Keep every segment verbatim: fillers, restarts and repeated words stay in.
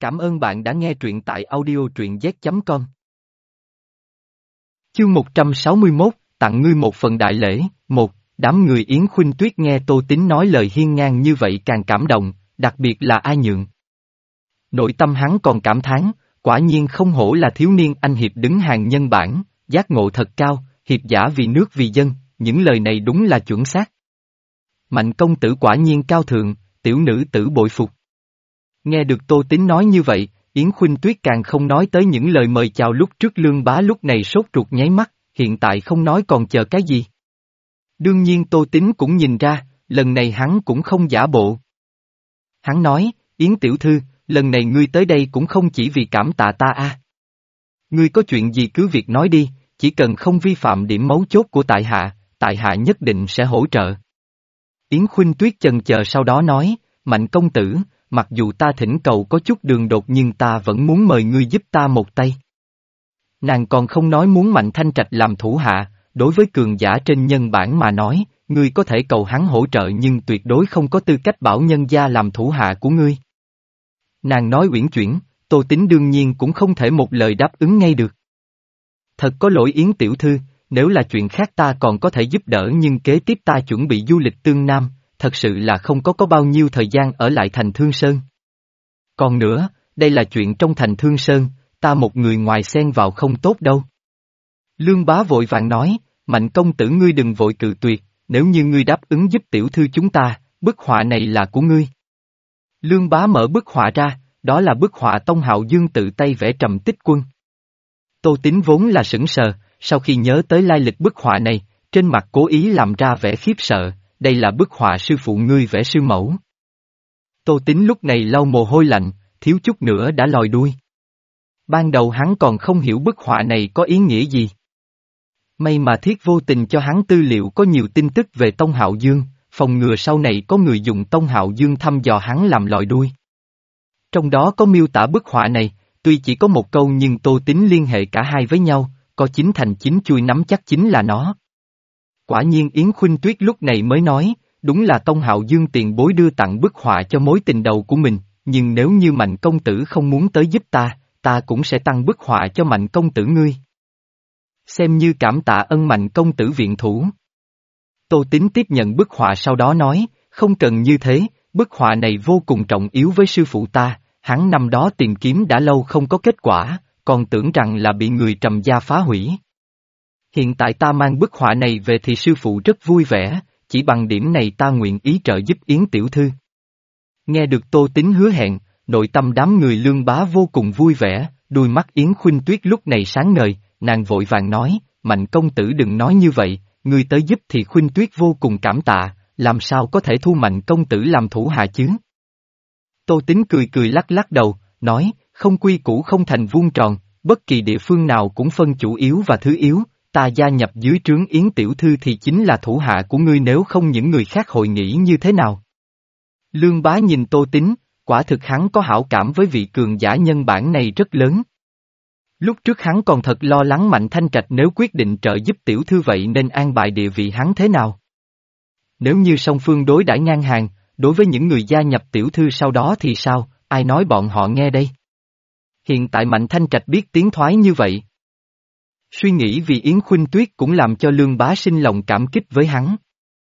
Cảm ơn bạn đã nghe truyện tại audio truyện z chấm com. Chương một trăm sáu mươi mốt, tặng ngươi một phần đại lễ. Một, đám người Yến Khuynh Tuyết nghe Tô Tín nói lời hiên ngang như vậy càng cảm động, đặc biệt là A Nhượng. Nội tâm hắn còn cảm thán, quả nhiên không hổ là thiếu niên anh hiệp đứng hàng nhân bản, giác ngộ thật cao, hiệp giả vì nước vì dân, những lời này đúng là chuẩn xác. Mạnh công tử quả nhiên cao thượng, tiểu nữ tử bội phục. Nghe được Tô Tín nói như vậy, Yến Khuynh Tuyết càng không nói tới những lời mời chào lúc trước. Lương Bá lúc này sốt ruột nháy mắt, hiện tại không nói còn chờ cái gì. Đương nhiên Tô Tín cũng nhìn ra, lần này hắn cũng không giả bộ. Hắn nói, Yến tiểu thư, lần này ngươi tới đây cũng không chỉ vì cảm tạ ta a. Ngươi có chuyện gì cứ việc nói đi, chỉ cần không vi phạm điểm mấu chốt của tại hạ, tại hạ nhất định sẽ hỗ trợ. Yến Khuynh Tuyết chần chờ sau đó nói, Mạnh công tử, mặc dù ta thỉnh cầu có chút đường đột nhưng ta vẫn muốn mời ngươi giúp ta một tay. Nàng còn không nói muốn Mạnh Thanh Trạch làm thủ hạ, đối với cường giả trên nhân bản mà nói, ngươi có thể cầu hắn hỗ trợ nhưng tuyệt đối không có tư cách bảo nhân gia làm thủ hạ của ngươi. Nàng nói uyển chuyển, Tô Tín đương nhiên cũng không thể một lời đáp ứng ngay được. Thật có lỗi Yến tiểu thư, nếu là chuyện khác ta còn có thể giúp đỡ nhưng kế tiếp ta chuẩn bị du lịch Tương Nam, thật sự là không có có bao nhiêu thời gian ở lại thành Thương Sơn. Còn nữa, đây là chuyện trong thành Thương Sơn, ta một người ngoài xen vào không tốt đâu. Lương Bá vội vàng nói, Mạnh công tử ngươi đừng vội cự tuyệt, nếu như ngươi đáp ứng giúp tiểu thư chúng ta, bức họa này là của ngươi. Lương Bá mở bức họa ra, đó là bức họa Tông Hạo Dương tự tay vẽ Trầm Tích Quân. Tô Tín vốn là sững sờ, sau khi nhớ tới lai lịch bức họa này, trên mặt cố ý làm ra vẻ khiếp sợ, đây là bức họa sư phụ ngươi vẽ sư mẫu. Tô Tín lúc này lau mồ hôi lạnh, thiếu chút nữa đã lòi đuôi. Ban đầu hắn còn không hiểu bức họa này có ý nghĩa gì. May mà Thiết vô tình cho hắn tư liệu có nhiều tin tức về Tông Hạo Dương, phòng ngừa sau này có người dùng Tông Hạo Dương thăm dò hắn làm lòi đuôi. Trong đó có miêu tả bức họa này, tuy chỉ có một câu nhưng Tô Tín liên hệ cả hai với nhau, có chín thành chín chui nắm chắc chính là nó. Quả nhiên Yến Khuynh Tuyết lúc này mới nói, đúng là Tông Hạo Dương tiền bối đưa tặng bức họa cho mối tình đầu của mình, nhưng nếu như Mạnh công tử không muốn tới giúp ta, ta cũng sẽ tăng bức họa cho Mạnh công tử ngươi. Xem như cảm tạ ân Mạnh công tử viện thủ. Tô Tín tiếp nhận bức họa sau đó nói, không cần như thế, bức họa này vô cùng trọng yếu với sư phụ ta, hắn năm đó tìm kiếm đã lâu không có kết quả, còn tưởng rằng là bị người Trầm gia phá hủy. Hiện tại ta mang bức họa này về thì sư phụ rất vui vẻ, chỉ bằng điểm này ta nguyện ý trợ giúp Yến tiểu thư. Nghe được Tô Tín hứa hẹn, nội tâm đám người Lương Bá vô cùng vui vẻ, đôi mắt Yến Khuynh Tuyết lúc này sáng ngời, nàng vội vàng nói, Mạnh công tử đừng nói như vậy, ngươi tới giúp thì Khuynh Tuyết vô cùng cảm tạ, làm sao có thể thu Mạnh công tử làm thủ hạ chứ? Tô Tín cười cười lắc lắc đầu, nói, không quy củ không thành vuông tròn, bất kỳ địa phương nào cũng phân chủ yếu và thứ yếu. Ta gia nhập dưới trướng Yến tiểu thư thì chính là thủ hạ của ngươi, nếu không những người khác hội nghĩ như thế nào? Lương Bá nhìn Tô Tín, quả thực hắn có hảo cảm với vị cường giả nhân bản này rất lớn. Lúc trước hắn còn thật lo lắng Mạnh Thanh Trạch nếu quyết định trợ giúp tiểu thư vậy nên an bài địa vị hắn thế nào? Nếu như song phương đối đãi ngang hàng, đối với những người gia nhập tiểu thư sau đó thì sao, ai nói bọn họ nghe đây? Hiện tại Mạnh Thanh Trạch biết tiến thoái như vậy. Suy nghĩ vì Yến Khuynh Tuyết cũng làm cho Lương Bá sinh lòng cảm kích với hắn.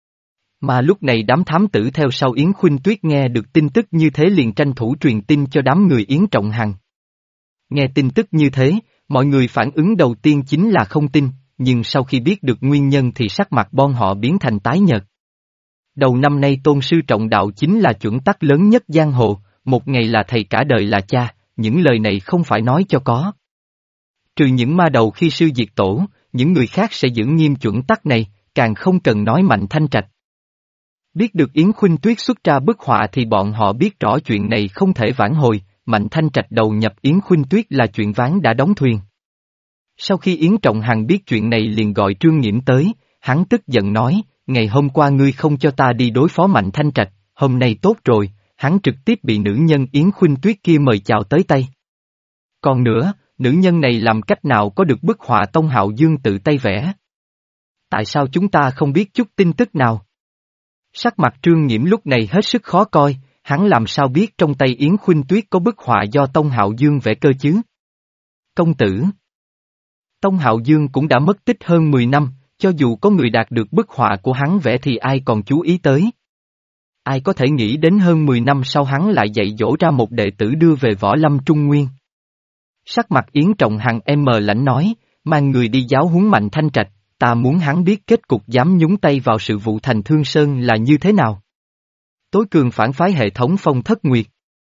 Mà lúc này đám thám tử theo sau Yến Khuynh Tuyết nghe được tin tức như thế liền tranh thủ truyền tin cho đám người Yến Trọng Hằng. Nghe tin tức như thế, mọi người phản ứng đầu tiên chính là không tin, nhưng sau khi biết được nguyên nhân thì sắc mặt bọn họ biến thành tái nhợt. Đầu năm nay tôn sư trọng đạo chính là chuẩn tắc lớn nhất giang hồ, một ngày là thầy cả đời là cha, những lời này không phải nói cho có. Trừ những ma đầu khi sư diệt tổ, những người khác sẽ giữ nghiêm chuẩn tắc này, càng không cần nói Mạnh Thanh Trạch. Biết được Yến Khuynh Tuyết xuất ra bức họa thì bọn họ biết rõ chuyện này không thể vãn hồi, Mạnh Thanh Trạch đầu nhập Yến Khuynh Tuyết là chuyện ván đã đóng thuyền. Sau khi Yến Trọng Hằng biết chuyện này liền gọi Trương Nghiễm tới, hắn tức giận nói, ngày hôm qua ngươi không cho ta đi đối phó Mạnh Thanh Trạch, hôm nay tốt rồi, hắn trực tiếp bị nữ nhân Yến Khuynh Tuyết kia mời chào tới tay. Còn nữa, nữ nhân này làm cách nào có được bức họa Tông Hạo Dương tự tay vẽ? Tại sao chúng ta không biết chút tin tức nào? Sắc mặt Trương Nghiễm lúc này hết sức khó coi, Hắn làm sao biết trong tay Yến Khuynh Tuyết có bức họa do Tông Hạo Dương vẽ cơ chứ? Công tử. Tông Hạo Dương cũng đã mất tích hơn mười năm, cho dù có người đạt được bức họa của hắn vẽ thì ai còn chú ý tới. Ai có thể nghĩ đến hơn mười năm sau hắn lại dạy dỗ ra một đệ tử đưa về võ lâm Trung Nguyên. Sắc mặt Yến Trọng Hằng em mờ lãnh nói, mang người đi giáo huấn Mạnh Thanh Trạch, ta muốn hắn biết kết cục dám nhúng tay vào sự vụ Thành Thương Sơn là như thế nào. Tối cường phản phái hệ thống Phong Thất Nguyệt.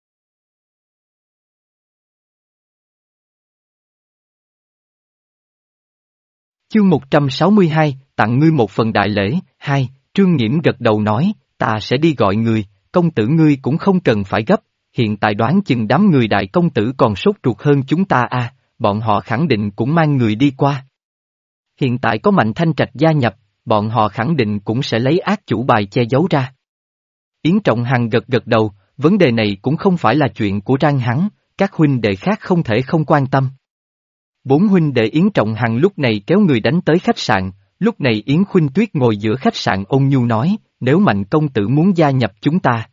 Chương một trăm sáu mươi hai, tặng ngươi một phần đại lễ. Hai, Trương Nghiễm gật đầu nói, ta sẽ đi gọi người, công tử ngươi cũng không cần phải gấp, hiện tại đoán chừng đám người đại công tử còn sốt ruột hơn chúng ta à, bọn họ khẳng định cũng mang người đi qua. Hiện tại có Mạnh Thanh Trạch gia nhập, bọn họ khẳng định cũng sẽ lấy ác chủ bài che giấu ra. Yến Trọng Hằng gật gật đầu, vấn đề này cũng không phải là chuyện của Trang hắn, các huynh đệ khác không thể không quan tâm. Bốn huynh đệ Yến Trọng Hằng lúc này kéo người đánh tới khách sạn, lúc này Yến Khuynh Tuyết ngồi giữa khách sạn ôn nhu nói, nếu Mạnh công tử muốn gia nhập chúng ta,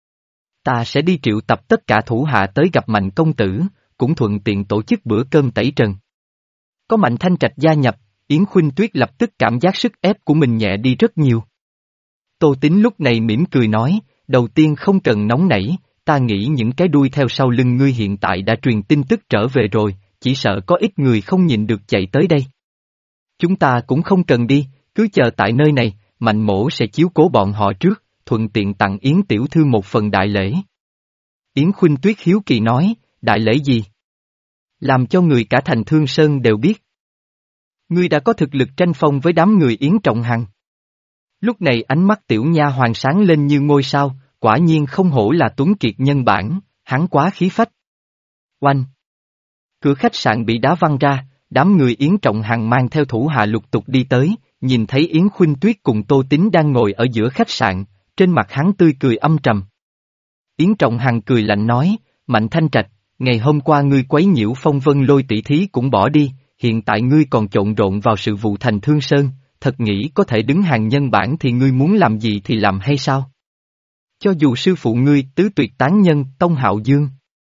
ta sẽ đi triệu tập tất cả thủ hạ tới gặp Mạnh công tử, cũng thuận tiện tổ chức bữa cơm tẩy trần. Có Mạnh Thanh Trạch gia nhập, Yến Khuynh Tuyết lập tức cảm giác sức ép của mình nhẹ đi rất nhiều. Tô Tín lúc này mỉm cười nói, đầu tiên không cần nóng nảy, ta nghĩ những cái đuôi theo sau lưng ngươi hiện tại đã truyền tin tức trở về rồi, chỉ sợ có ít người không nhìn được chạy tới đây. Chúng ta cũng không cần đi, cứ chờ tại nơi này, Mạnh mỗ sẽ chiếu cố bọn họ trước, thuận tiện tặng Yến tiểu thư một phần đại lễ. Yến Khuynh Tuyết hiếu kỳ nói, đại lễ gì? Làm cho người cả thành Thương Sơn đều biết. Ngươi đã có thực lực tranh phong với đám người Yến Trọng Hằng. Lúc này ánh mắt tiểu nha hoàng sáng lên như ngôi sao, quả nhiên không hổ là tuấn kiệt nhân bản, hắn quá khí phách. Oanh! Cửa khách sạn bị đá văng ra, đám người Yến Trọng Hằng mang theo thủ hạ lục tục đi tới, nhìn thấy Yến Khuynh Tuyết cùng Tô Tín đang ngồi ở giữa khách sạn, trên mặt hắn tươi cười âm trầm. Yến Trọng Hằng cười lạnh nói, Mạnh Thanh Trạch, ngày hôm qua ngươi quấy nhiễu phong vân lôi tỷ thí cũng bỏ đi, hiện tại ngươi còn trộn rộn vào sự vụ Thành Thương Sơn, thật nghĩ có thể đứng hàng nhân bản thì ngươi muốn làm gì thì làm hay sao? Cho dù sư phụ ngươi tứ tuyệt tán nhân Tông Hạo Dương,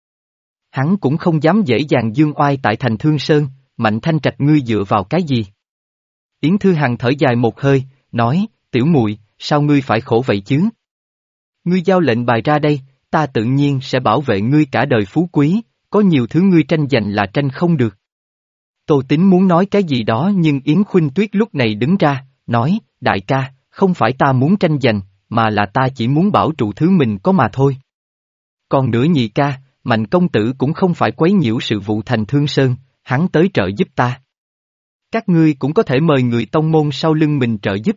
hắn cũng không dám dễ dàng dương oai tại Thành Thương Sơn, Mạnh Thanh Trạch ngươi dựa vào cái gì? Yến Thư Hằng thở dài một hơi, nói, tiểu muội, sao ngươi phải khổ vậy chứ? Ngươi giao lệnh bài ra đây, ta tự nhiên sẽ bảo vệ ngươi cả đời phú quý, có nhiều thứ ngươi tranh giành là tranh không được. Tô Tín muốn nói cái gì đó nhưng Yến Khuynh Tuyết lúc này đứng ra, nói, đại ca, không phải ta muốn tranh giành, mà là ta chỉ muốn bảo trụ thứ mình có mà thôi. Còn nữa nhị ca, Mạnh công tử cũng không phải quấy nhiễu sự vụ Thành Thương Sơn, hắn tới trợ giúp ta. Các ngươi cũng có thể mời người tông môn sau lưng mình trợ giúp.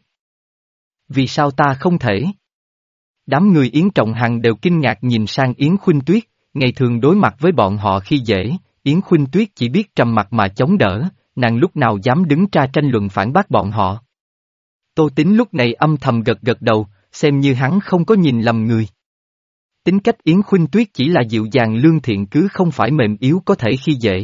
Vì sao ta không thể? Đám người Yến Trọng Hằng đều kinh ngạc nhìn sang Yến Khuynh Tuyết, ngày thường đối mặt với bọn họ khi dễ, Yến Khuynh Tuyết chỉ biết trầm mặt mà chống đỡ, nàng lúc nào dám đứng ra tranh luận phản bác bọn họ. Tô Tín lúc này âm thầm gật gật đầu, xem như hắn không có nhìn lầm người. Tính cách Yến Khuynh Tuyết chỉ là dịu dàng lương thiện cứ không phải mềm yếu có thể khi dễ.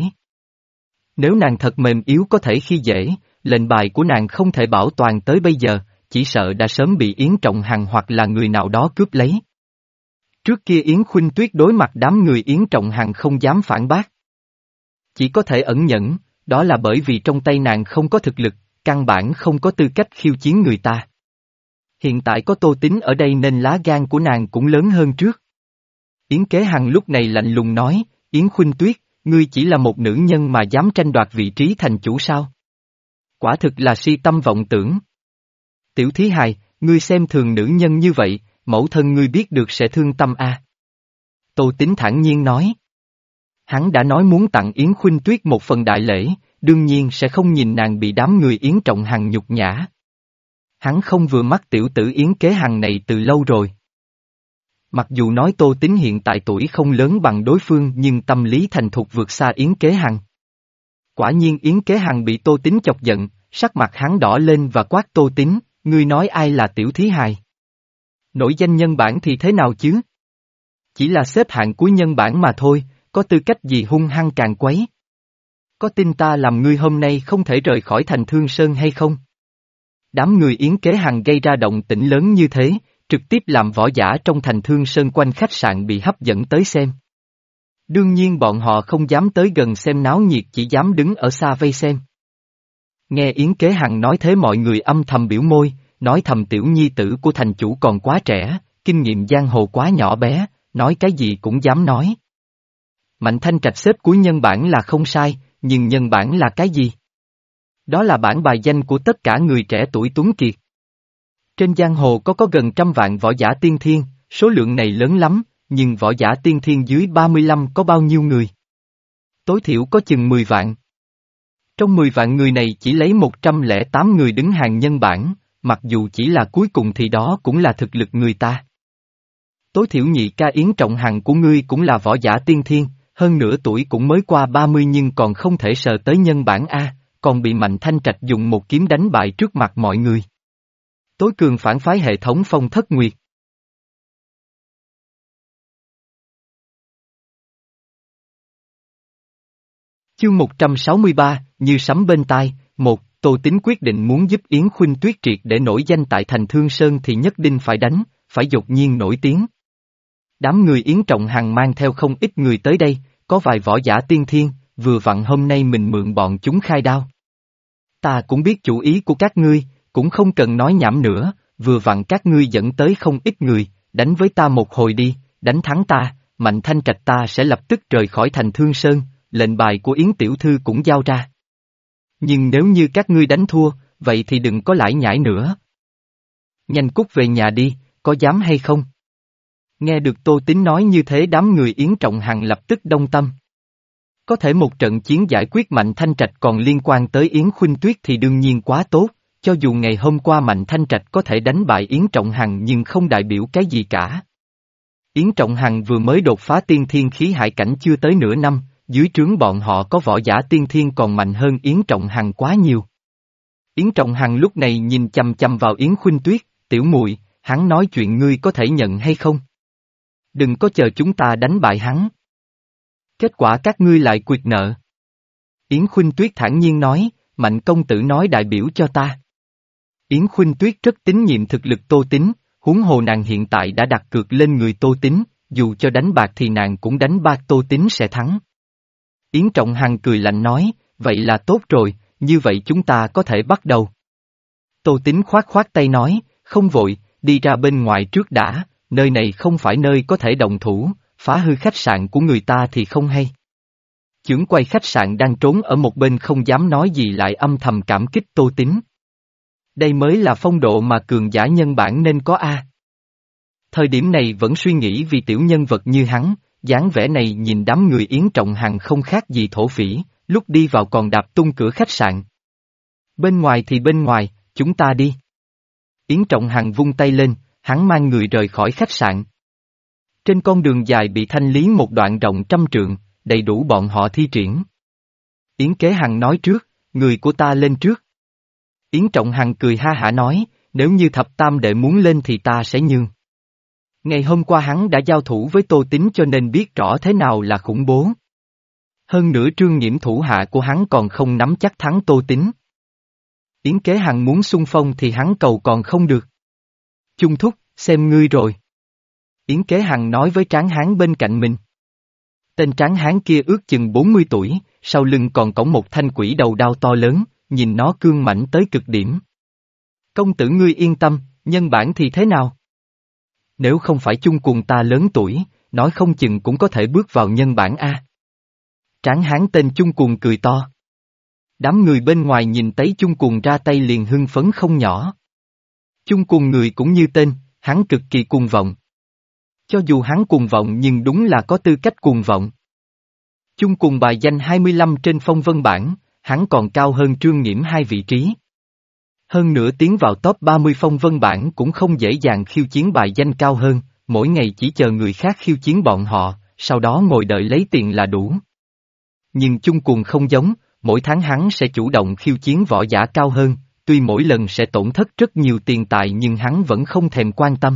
Nếu nàng thật mềm yếu có thể khi dễ, lệnh bài của nàng không thể bảo toàn tới bây giờ, chỉ sợ đã sớm bị Yến Trọng Hằng hoặc là người nào đó cướp lấy. Trước kia Yến Khuynh Tuyết đối mặt đám người Yến Trọng Hằng không dám phản bác. Chỉ có thể ẩn nhẫn, đó là bởi vì trong tay nàng không có thực lực, căn bản không có tư cách khiêu chiến người ta. Hiện tại có Tô Tín ở đây nên lá gan của nàng cũng lớn hơn trước. Yến Kế Hằng lúc này lạnh lùng nói, Yến Khuynh Tuyết, ngươi chỉ là một nữ nhân mà dám tranh đoạt vị trí thành chủ sao? Quả thực là si tâm vọng tưởng. Tiểu thí hài, ngươi xem thường nữ nhân như vậy, mẫu thân ngươi biết được sẽ thương tâm a. À? Tô Tín thản nhiên nói. Hắn đã nói muốn tặng Yến Khuynh Tuyết một phần đại lễ, đương nhiên sẽ không nhìn nàng bị đám người Yến Trọng Hằng nhục nhã. Hắn không vừa mắt tiểu tử Yến Kế Hằng này từ lâu rồi. Mặc dù nói Tô Tín hiện tại tuổi không lớn bằng đối phương nhưng tâm lý thành thục vượt xa Yến Kế Hằng. Quả nhiên Yến Kế Hằng bị Tô Tín chọc giận, sắc mặt hắn đỏ lên và quát Tô Tín, ngươi nói ai là tiểu thí hài? Nổi danh nhân bản thì thế nào chứ? Chỉ là xếp hạng cuối nhân bản mà thôi, có tư cách gì hung hăng càng quấy? Có tin ta làm ngươi hôm nay không thể rời khỏi Thành Thương Sơn hay không? Đám người Yến Kế Hằng gây ra động tĩnh lớn như thế, trực tiếp làm võ giả trong thành Thương Sơn quanh khách sạn bị hấp dẫn tới xem. Đương nhiên bọn họ không dám tới gần xem náo nhiệt, chỉ dám đứng ở xa vây xem. Nghe Yến Kế Hằng nói thế mọi người âm thầm biểu môi, nói thầm tiểu nhi tử của thành chủ còn quá trẻ, kinh nghiệm giang hồ quá nhỏ bé, nói cái gì cũng dám nói. Mạnh Thanh Trạch xếp cuối nhân bản là không sai, nhưng nhân bản là cái gì? Đó là bản bài danh của tất cả người trẻ tuổi tuấn kiệt. Trên giang hồ có có gần trăm vạn võ giả tiên thiên, số lượng này lớn lắm, nhưng võ giả tiên thiên dưới ba mươi lăm có bao nhiêu người? Tối thiểu có chừng mười vạn. Trong mười vạn người này chỉ lấy một trăm lẻ tám người đứng hàng nhân bản, mặc dù chỉ là cuối cùng thì đó cũng là thực lực người ta. Tối thiểu nhị ca Yến Trọng Hằng của ngươi cũng là võ giả tiên thiên, hơn nửa tuổi cũng mới qua ba mươi nhưng còn không thể sờ tới nhân bản A, còn bị Mạnh Thanh Trạch dùng một kiếm đánh bại trước mặt mọi người. Tối cường phản phái hệ thống Phong Thất Nguyệt. Chương một trăm sáu mươi ba, như sấm bên tai, một, Tô Tính quyết định muốn giúp Yến Khuynh Tuyết triệt để nổi danh tại thành Thương Sơn thì nhất định phải đánh, phải đột nhiên nổi tiếng. Đám người Yến Trọng Hằng mang theo không ít người tới đây, có vài võ giả tiên thiên, vừa vặn hôm nay mình mượn bọn chúng khai đao. Ta cũng biết chủ ý của các ngươi, cũng không cần nói nhảm nữa, vừa vặn các ngươi dẫn tới không ít người, đánh với ta một hồi đi, đánh thắng ta, Mạnh Thanh Trạch ta sẽ lập tức rời khỏi thành Thương Sơn, lệnh bài của Yến Tiểu Thư cũng giao ra. Nhưng nếu như các ngươi đánh thua, vậy thì đừng có lải nhải nữa. Nhanh cút về nhà đi, có dám hay không? Nghe được Tô Tính nói như thế đám người Yến Trọng Hằng lập tức đông tâm. Có thể một trận chiến giải quyết Mạnh Thanh Trạch còn liên quan tới Yến Khuynh Tuyết thì đương nhiên quá tốt, cho dù ngày hôm qua Mạnh Thanh Trạch có thể đánh bại Yến Trọng Hằng nhưng không đại biểu cái gì cả. Yến Trọng Hằng vừa mới đột phá tiên thiên khí hải cảnh chưa tới nửa năm, dưới trướng bọn họ có võ giả tiên thiên còn mạnh hơn Yến Trọng Hằng quá nhiều. Yến Trọng Hằng lúc này nhìn chằm chằm vào Yến Khuynh Tuyết, tiểu muội, hắn nói chuyện ngươi có thể nhận hay không? Đừng có chờ chúng ta đánh bại hắn. Kết quả các ngươi lại quyệt nợ. Yến Khuynh Tuyết thản nhiên nói, Mạnh công tử nói đại biểu cho ta. Yến Khuynh Tuyết rất tín nhiệm thực lực Tô Tính, huống hồ nàng hiện tại đã đặt cược lên người Tô Tính, dù cho đánh bạc thì nàng cũng đánh bạc Tô Tính sẽ thắng. Yến Trọng Hằng cười lạnh nói, vậy là tốt rồi, như vậy chúng ta có thể bắt đầu. Tô Tính khoát khoát tay nói, không vội, đi ra bên ngoài trước đã, nơi này không phải nơi có thể động thủ, phá hư khách sạn của người ta thì không hay. Chưởng quay khách sạn đang trốn ở một bên không dám nói gì lại âm thầm cảm kích Tô Tính. Đây mới là phong độ mà cường giả nhân bản nên có a. Thời điểm này vẫn suy nghĩ vì tiểu nhân vật như hắn, dáng vẻ này nhìn đám người Yến Trọng Hằng không khác gì thổ phỉ, lúc đi vào còn đạp tung cửa khách sạn. Bên ngoài thì bên ngoài, chúng ta đi. Yến Trọng Hằng vung tay lên, hắn mang người rời khỏi khách sạn. Trên con đường dài bị thanh lý một đoạn rộng trăm trượng, đầy đủ bọn họ thi triển. Yến Kế Hằng nói trước, người của ta lên trước. Yến Trọng Hằng cười ha hả nói, nếu như thập tam đệ muốn lên thì ta sẽ nhường. Ngày hôm qua hắn đã giao thủ với Tô Tính cho nên biết rõ thế nào là khủng bố. Hơn nữa Trương Nhiễm thủ hạ của hắn còn không nắm chắc thắng Tô Tính. Yến Kế Hằng muốn xung phong thì hắn cầu còn không được. Chung thúc, xem ngươi rồi. Yến Kế Hằng nói với tráng hán bên cạnh mình. Tên tráng hán kia ước chừng bốn mươi tuổi, sau lưng còn cõng một thanh quỷ đầu đao to lớn, nhìn nó cương mãnh tới cực điểm. Công tử ngươi yên tâm, nhân bản thì thế nào? Nếu không phải chung cùng ta lớn tuổi, nói không chừng cũng có thể bước vào nhân bản A. Tráng hán tên chung cùng cười to. Đám người bên ngoài nhìn thấy chung cùng ra tay liền hưng phấn không nhỏ. Chung cùng người cũng như tên, hắn cực kỳ cuồng vọng. Cho dù hắn cuồng vọng nhưng đúng là có tư cách cuồng vọng. Chung cùng bài danh hai mươi lăm trên phong vân bảng, hắn còn cao hơn Trương Nhiễm hai vị trí. Hơn nữa tiến vào top ba mươi phong vân bảng cũng không dễ dàng khiêu chiến bài danh cao hơn, mỗi ngày chỉ chờ người khác khiêu chiến bọn họ, sau đó ngồi đợi lấy tiền là đủ. Nhưng chung cùng không giống, mỗi tháng hắn sẽ chủ động khiêu chiến võ giả cao hơn, tuy mỗi lần sẽ tổn thất rất nhiều tiền tài nhưng hắn vẫn không thèm quan tâm.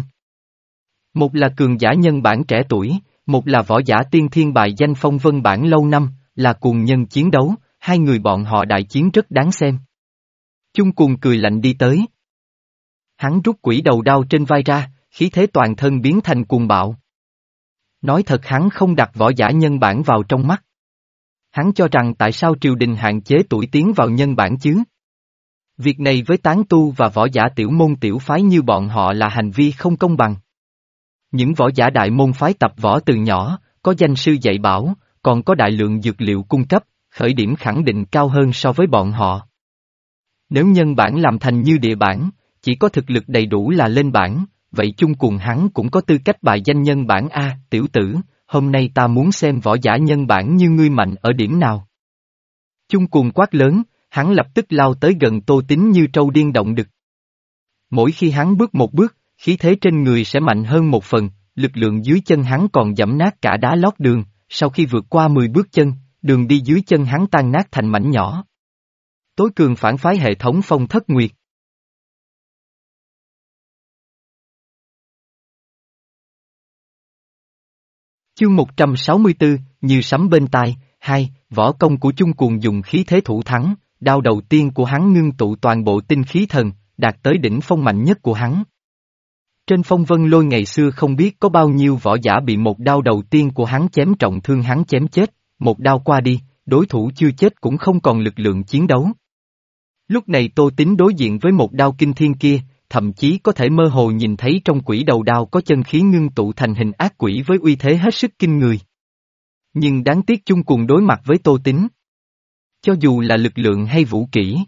Một là cường giả nhân bản trẻ tuổi, một là võ giả tiên thiên bài danh phong vân bảng lâu năm, là cùng nhân chiến đấu, hai người bọn họ đại chiến rất đáng xem. Chung cùng cười lạnh đi tới. Hắn rút quỷ đầu đao trên vai ra, khí thế toàn thân biến thành cuồng bạo. Nói thật hắn không đặt võ giả nhân bản vào trong mắt. Hắn cho rằng tại sao triều đình hạn chế tuổi tiến vào nhân bản chứ? Việc này với tán tu và võ giả tiểu môn tiểu phái như bọn họ là hành vi không công bằng. Những võ giả đại môn phái tập võ từ nhỏ, có danh sư dạy bảo, còn có đại lượng dược liệu cung cấp, khởi điểm khẳng định cao hơn so với bọn họ. Nếu nhân bản làm thành như địa bản, chỉ có thực lực đầy đủ là lên bản, vậy chung cùng hắn cũng có tư cách bài danh nhân bản A, tiểu tử, hôm nay ta muốn xem võ giả nhân bản như ngươi mạnh ở điểm nào. Chung cùng quát lớn, hắn lập tức lao tới gần Tô Tín như trâu điên động đực. Mỗi khi hắn bước một bước, khí thế trên người sẽ mạnh hơn một phần, lực lượng dưới chân hắn còn giẫm nát cả đá lót đường, sau khi vượt qua mười bước chân, đường đi dưới chân hắn tan nát thành mảnh nhỏ. Tối cường phản phái hệ thống Phong Thất Nguyệt. Chương một trăm sáu mươi tư, như sấm bên tai, hai, võ công của chung cuồng dùng khí thế thủ thắng, đao đầu tiên của hắn ngưng tụ toàn bộ tinh khí thần, đạt tới đỉnh phong mạnh nhất của hắn. Trên phong vân lôi ngày xưa không biết có bao nhiêu võ giả bị một đao đầu tiên của hắn chém trọng thương hắn chém chết, một đao qua đi, đối thủ chưa chết cũng không còn lực lượng chiến đấu. Lúc này Tô Tín đối diện với một đao kinh thiên kia, thậm chí có thể mơ hồ nhìn thấy trong quỷ đầu đao có chân khí ngưng tụ thành hình ác quỷ với uy thế hết sức kinh người. Nhưng đáng tiếc chung cùng đối mặt với Tô Tín. Cho dù là lực lượng hay vũ kỹ,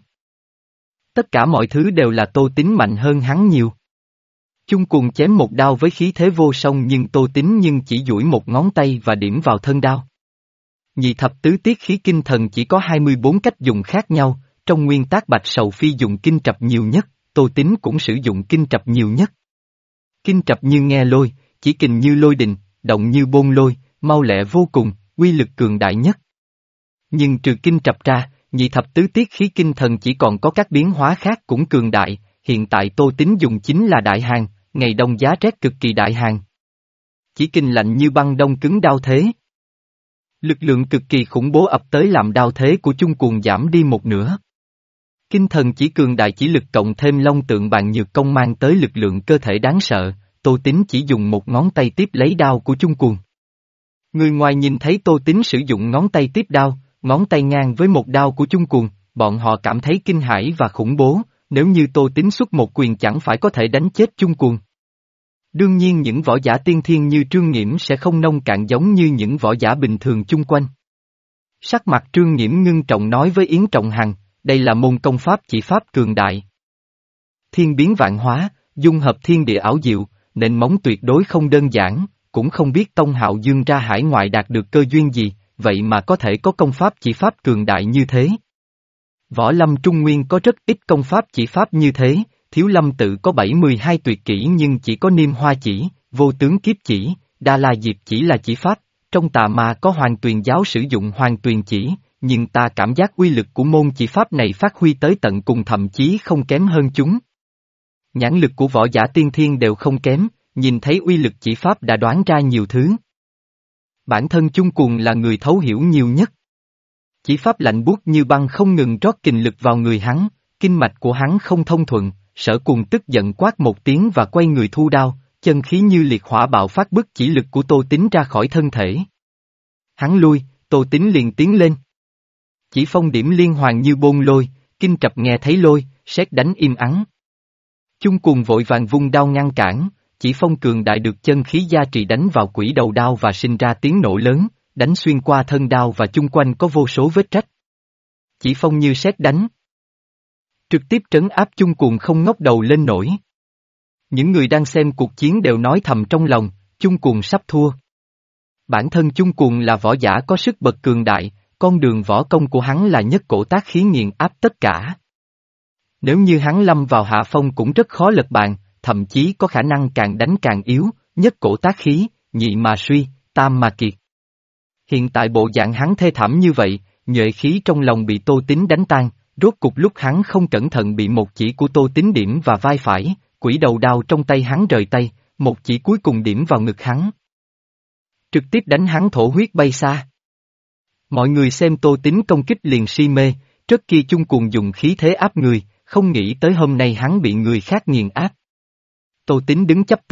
tất cả mọi thứ đều là Tô Tín mạnh hơn hắn nhiều. Chung cùng chém một đao với khí thế vô song nhưng Tô Tín nhưng chỉ duỗi một ngón tay và điểm vào thân đao. Nhị thập tứ tiết khí kinh thần chỉ có hai mươi bốn cách dùng khác nhau, trong nguyên tác Bạch Sầu Phi dùng kinh trập nhiều nhất, Tô Tín cũng sử dụng kinh trập nhiều nhất. Kinh trập như nghe lôi, chỉ kình như lôi đình, động như bôn lôi, mau lẹ vô cùng, uy lực cường đại nhất. Nhưng trừ kinh trập ra, nhị thập tứ tiết khí kinh thần chỉ còn có các biến hóa khác cũng cường đại, hiện tại Tô Tín dùng chính là đại hàng, ngày đông giá rét cực kỳ đại hàng. Chỉ kình lạnh như băng đông cứng đao thế. Lực lượng cực kỳ khủng bố ập tới làm đao thế của chung cuồng giảm đi một nửa. Kinh thần chỉ cường đại chỉ lực cộng thêm long tượng bàn nhược công mang tới lực lượng cơ thể đáng sợ, Tô Tín chỉ dùng một ngón tay tiếp lấy đao của chung cuồng. Người ngoài nhìn thấy Tô Tín sử dụng ngón tay tiếp đao, ngón tay ngang với một đao của chung cuồng, bọn họ cảm thấy kinh hãi và khủng bố, nếu như Tô Tín xuất một quyền chẳng phải có thể đánh chết chung cuồng. Đương nhiên những võ giả tiên thiên như Trương Nghiễm sẽ không nông cạn giống như những võ giả bình thường chung quanh. Sắc mặt Trương Nghiễm ngưng trọng nói với Yến Trọng Hằng, đây là môn công pháp chỉ pháp cường đại. Thiên biến vạn hóa, dung hợp thiên địa ảo diệu, nền móng tuyệt đối không đơn giản, cũng không biết Tông Hạo Dương ra hải ngoại đạt được cơ duyên gì, vậy mà có thể có công pháp chỉ pháp cường đại như thế. Võ Lâm Trung Nguyên có rất ít công pháp chỉ pháp như thế, Thiếu Lâm tự có bảy mươi hai tuyệt kỹ nhưng chỉ có Niêm Hoa chỉ, Vô Tướng Kiếp chỉ, Đa La Diệp chỉ là chỉ pháp, trong Tà Ma có Hoàng Tuyền giáo sử dụng Hoàng Tuyền chỉ, nhưng ta cảm giác uy lực của môn chỉ pháp này phát huy tới tận cùng thậm chí không kém hơn chúng. Nhãn lực của võ giả tiên thiên đều không kém, nhìn thấy uy lực chỉ pháp đã đoán ra nhiều thứ. Bản thân chung cuồng là người thấu hiểu nhiều nhất. Chỉ pháp lạnh buốt như băng không ngừng rót kình lực vào người hắn, kinh mạch của hắn không thông thuận, Sở Cuồng tức giận quát một tiếng và quay người thu đao, chân khí như liệt hỏa bạo phát bức chỉ lực của Tô Tín ra khỏi thân thể. Hắn lui, Tô Tín liền tiến lên. Chỉ phong điểm liên hoàn như bôn lôi, kinh trập nghe thấy lôi, sét đánh im ắng. Chung cuồng vội vàng vung đao ngăn cản, chỉ phong cường đại được chân khí gia trì đánh vào quỷ đầu đao và sinh ra tiếng nổ lớn, đánh xuyên qua thân đao và chung quanh có vô số vết rách. Chỉ phong như sét đánh. Trực tiếp trấn áp chung cuồng không ngóc đầu lên nổi. Những người đang xem cuộc chiến đều nói thầm trong lòng, chung cuồng sắp thua. Bản thân chung cuồng là võ giả có sức bật cường đại, con đường võ công của hắn là nhất cổ tác khí nghiền áp tất cả. Nếu như hắn lâm vào hạ phong cũng rất khó lật bàn, thậm chí có khả năng càng đánh càng yếu, nhất cổ tác khí, nhị mà suy, tam mà kiệt. Hiện tại bộ dạng hắn thê thảm như vậy, nhuệ khí trong lòng bị Tô Tín đánh tan, rốt cục lúc hắn không cẩn thận bị một chỉ của Tô Tín điểm và vai phải, quỷ đầu đao trong tay hắn rời tay, một chỉ cuối cùng điểm vào ngực hắn. Trực tiếp đánh hắn thổ huyết bay xa. Mọi người xem Tô Tín công kích liền si mê, trước kia chung cuồng dùng khí thế áp người, không nghĩ tới hôm nay hắn bị người khác nghiền áp. Tô Tín đứng chắp tay,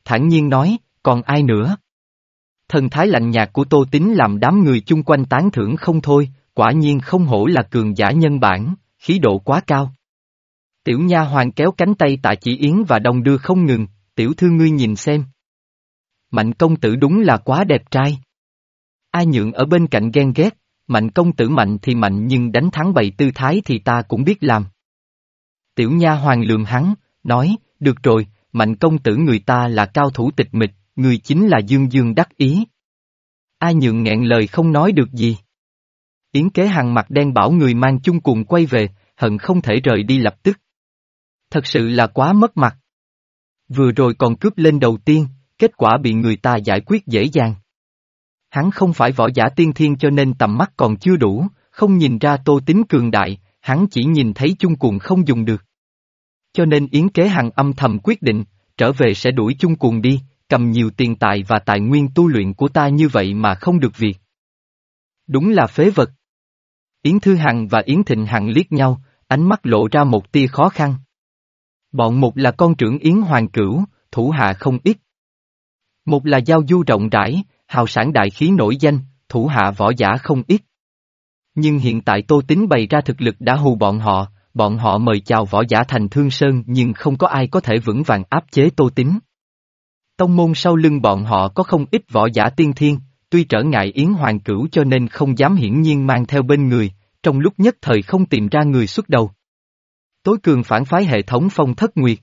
thản nhiên nói, còn ai nữa? Thần thái lạnh nhạt của Tô Tín làm đám người chung quanh tán thưởng không thôi, quả nhiên không hổ là cường giả nhân bản, khí độ quá cao. Tiểu nha hoàn kéo cánh tay Tạ Chỉ Yến và đồng đưa không ngừng, tiểu thư ngươi nhìn xem. Mạnh công tử đúng là quá đẹp trai. Ai Nhượng ở bên cạnh ghen ghét, Mạnh công tử mạnh thì mạnh nhưng đánh thắng bày tư thái thì ta cũng biết làm. Tiểu nha hoàn lườm hắn, nói, được rồi, Mạnh công tử người ta là cao thủ tịch mịch, người chính là dương dương đắc ý. Ai Nhượng nghẹn lời không nói được gì. Yến Kế Hằng mặt đen bảo người mang chung cùng quay về, hận không thể rời đi lập tức. Thật sự là quá mất mặt. Vừa rồi còn cướp lên đầu tiên, kết quả bị người ta giải quyết dễ dàng. Hắn không phải võ giả tiên thiên cho nên tầm mắt còn chưa đủ, không nhìn ra Tô Tín cường đại, hắn chỉ nhìn thấy chung cuồng không dùng được. Cho nên Yến Kế Hằng âm thầm quyết định, trở về sẽ đuổi chung cuồng đi, cầm nhiều tiền tài và tài nguyên tu luyện của ta như vậy mà không được việc. Đúng là phế vật. Yến Thư Hằng và Yến Thịnh Hằng liếc nhau, ánh mắt lộ ra một tia khó khăn. Bọn một là con trưởng Yến Hoàng Cửu, thủ hạ không ít. Một là giao du rộng rãi, hào sản đại khí nổi danh, thủ hạ võ giả không ít. Nhưng hiện tại Tô Tín bày ra thực lực đã hù bọn họ, bọn họ mời chào võ giả thành Thương Sơn nhưng không có ai có thể vững vàng áp chế Tô Tín. Tông môn sau lưng bọn họ có không ít võ giả tiên thiên, tuy trở ngại Yến Hoàng Cửu cho nên không dám hiển nhiên mang theo bên người, trong lúc nhất thời không tìm ra người xuất đầu. Tối cường phản phái hệ thống Phong Thất Nguyệt.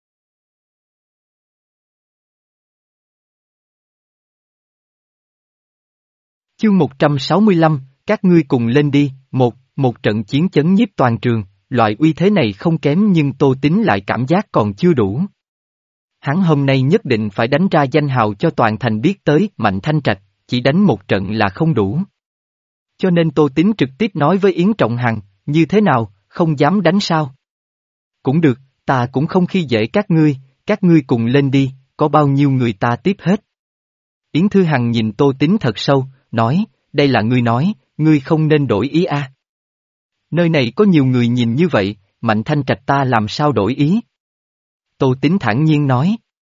Chương một trăm sáu mươi lăm, các ngươi cùng lên đi, một, một trận chiến chấn nhiếp toàn trường, loại uy thế này không kém nhưng Tô Tín lại cảm giác còn chưa đủ. Hắn hôm nay nhất định phải đánh ra danh hào cho toàn thành biết tới Mạnh Thanh Trạch, chỉ đánh một trận là không đủ. Cho nên Tô Tín trực tiếp nói với Yến Trọng Hằng, như thế nào, không dám đánh sao? Cũng được, ta cũng không khi dễ các ngươi, các ngươi cùng lên đi, có bao nhiêu người ta tiếp hết. Yến Thư Hằng nhìn Tô Tín thật sâu, nói, đây là ngươi nói, ngươi không nên đổi ý a. À. Nơi này có nhiều người nhìn như vậy, Mạnh Thanh Trạch ta làm sao đổi ý? Tô Tín thản nhiên nói.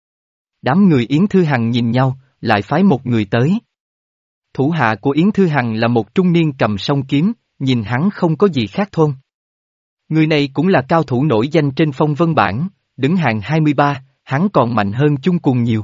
Đám người Yến Thư Hằng nhìn nhau, lại phái một người tới. Thủ hạ của Yến Thư Hằng là một trung niên cầm song kiếm, nhìn hắn không có gì khác thôn. Người này cũng là cao thủ nổi danh trên phong vân bảng, đứng hàng hai mươi ba, hắn còn mạnh hơn chung cùng nhiều.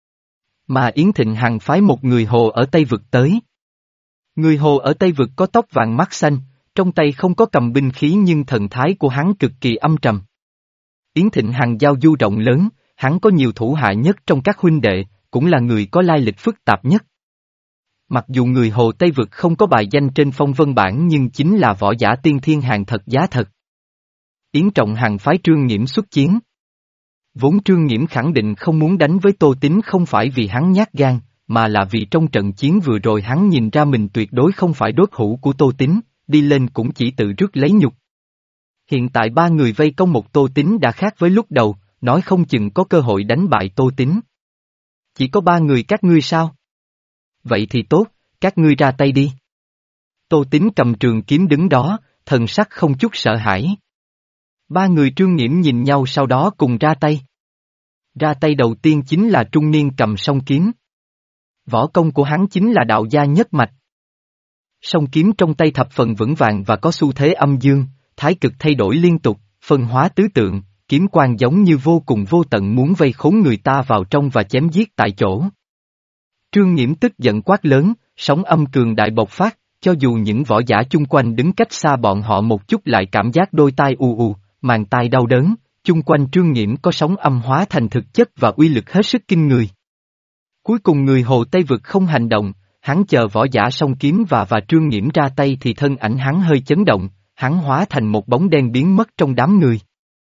Mà Yến Thịnh Hằng phái một người Hồ ở Tây Vực tới. Người Hồ ở Tây Vực có tóc vàng mắt xanh, trong tay không có cầm binh khí nhưng thần thái của hắn cực kỳ âm trầm. Yến Thịnh Hằng giao du rộng lớn, hắn có nhiều thủ hạ nhất trong các huynh đệ, cũng là người có lai lịch phức tạp nhất. Mặc dù người Hồ Tây Vực không có bài danh trên phong vân bảng nhưng chính là võ giả tiên thiên hàng thật giá thật. Yến Trọng Hằng phái Trương Nghiễm xuất chiến. Vốn Trương Nghiễm khẳng định không muốn đánh với Tô Tín không phải vì hắn nhát gan, mà là vì trong trận chiến vừa rồi hắn nhìn ra mình tuyệt đối không phải đối thủ của Tô Tín, đi lên cũng chỉ tự rước lấy nhục. Hiện tại ba người vây công một Tô Tín đã khác với lúc đầu, nói không chừng có cơ hội đánh bại Tô Tín. Chỉ có ba người các ngươi sao? Vậy thì tốt, các ngươi ra tay đi. Tô Tín cầm trường kiếm đứng đó, thần sắc không chút sợ hãi. Ba người Trương Nghiễm nhìn nhau sau đó cùng ra tay. Ra tay đầu tiên chính là trung niên cầm song kiếm. Võ công của hắn chính là đạo gia nhất mạch. Song kiếm trong tay thập phần vững vàng và có xu thế âm dương, thái cực thay đổi liên tục, phân hóa tứ tượng, kiếm quang giống như vô cùng vô tận muốn vây khốn người ta vào trong và chém giết tại chỗ. Trương Nghiễm tức giận quát lớn, sóng âm cường đại bộc phát, cho dù những võ giả chung quanh đứng cách xa bọn họ một chút lại cảm giác đôi tai ù ù, màng tai đau đớn, chung quanh Trương Nghiễm có sóng âm hóa thành thực chất và uy lực hết sức kinh người. Cuối cùng người Hồ Tây Vực không hành động, hắn chờ võ giả song kiếm và và Trương Nghiễm ra tay thì thân ảnh hắn hơi chấn động, hắn hóa thành một bóng đen biến mất trong đám người.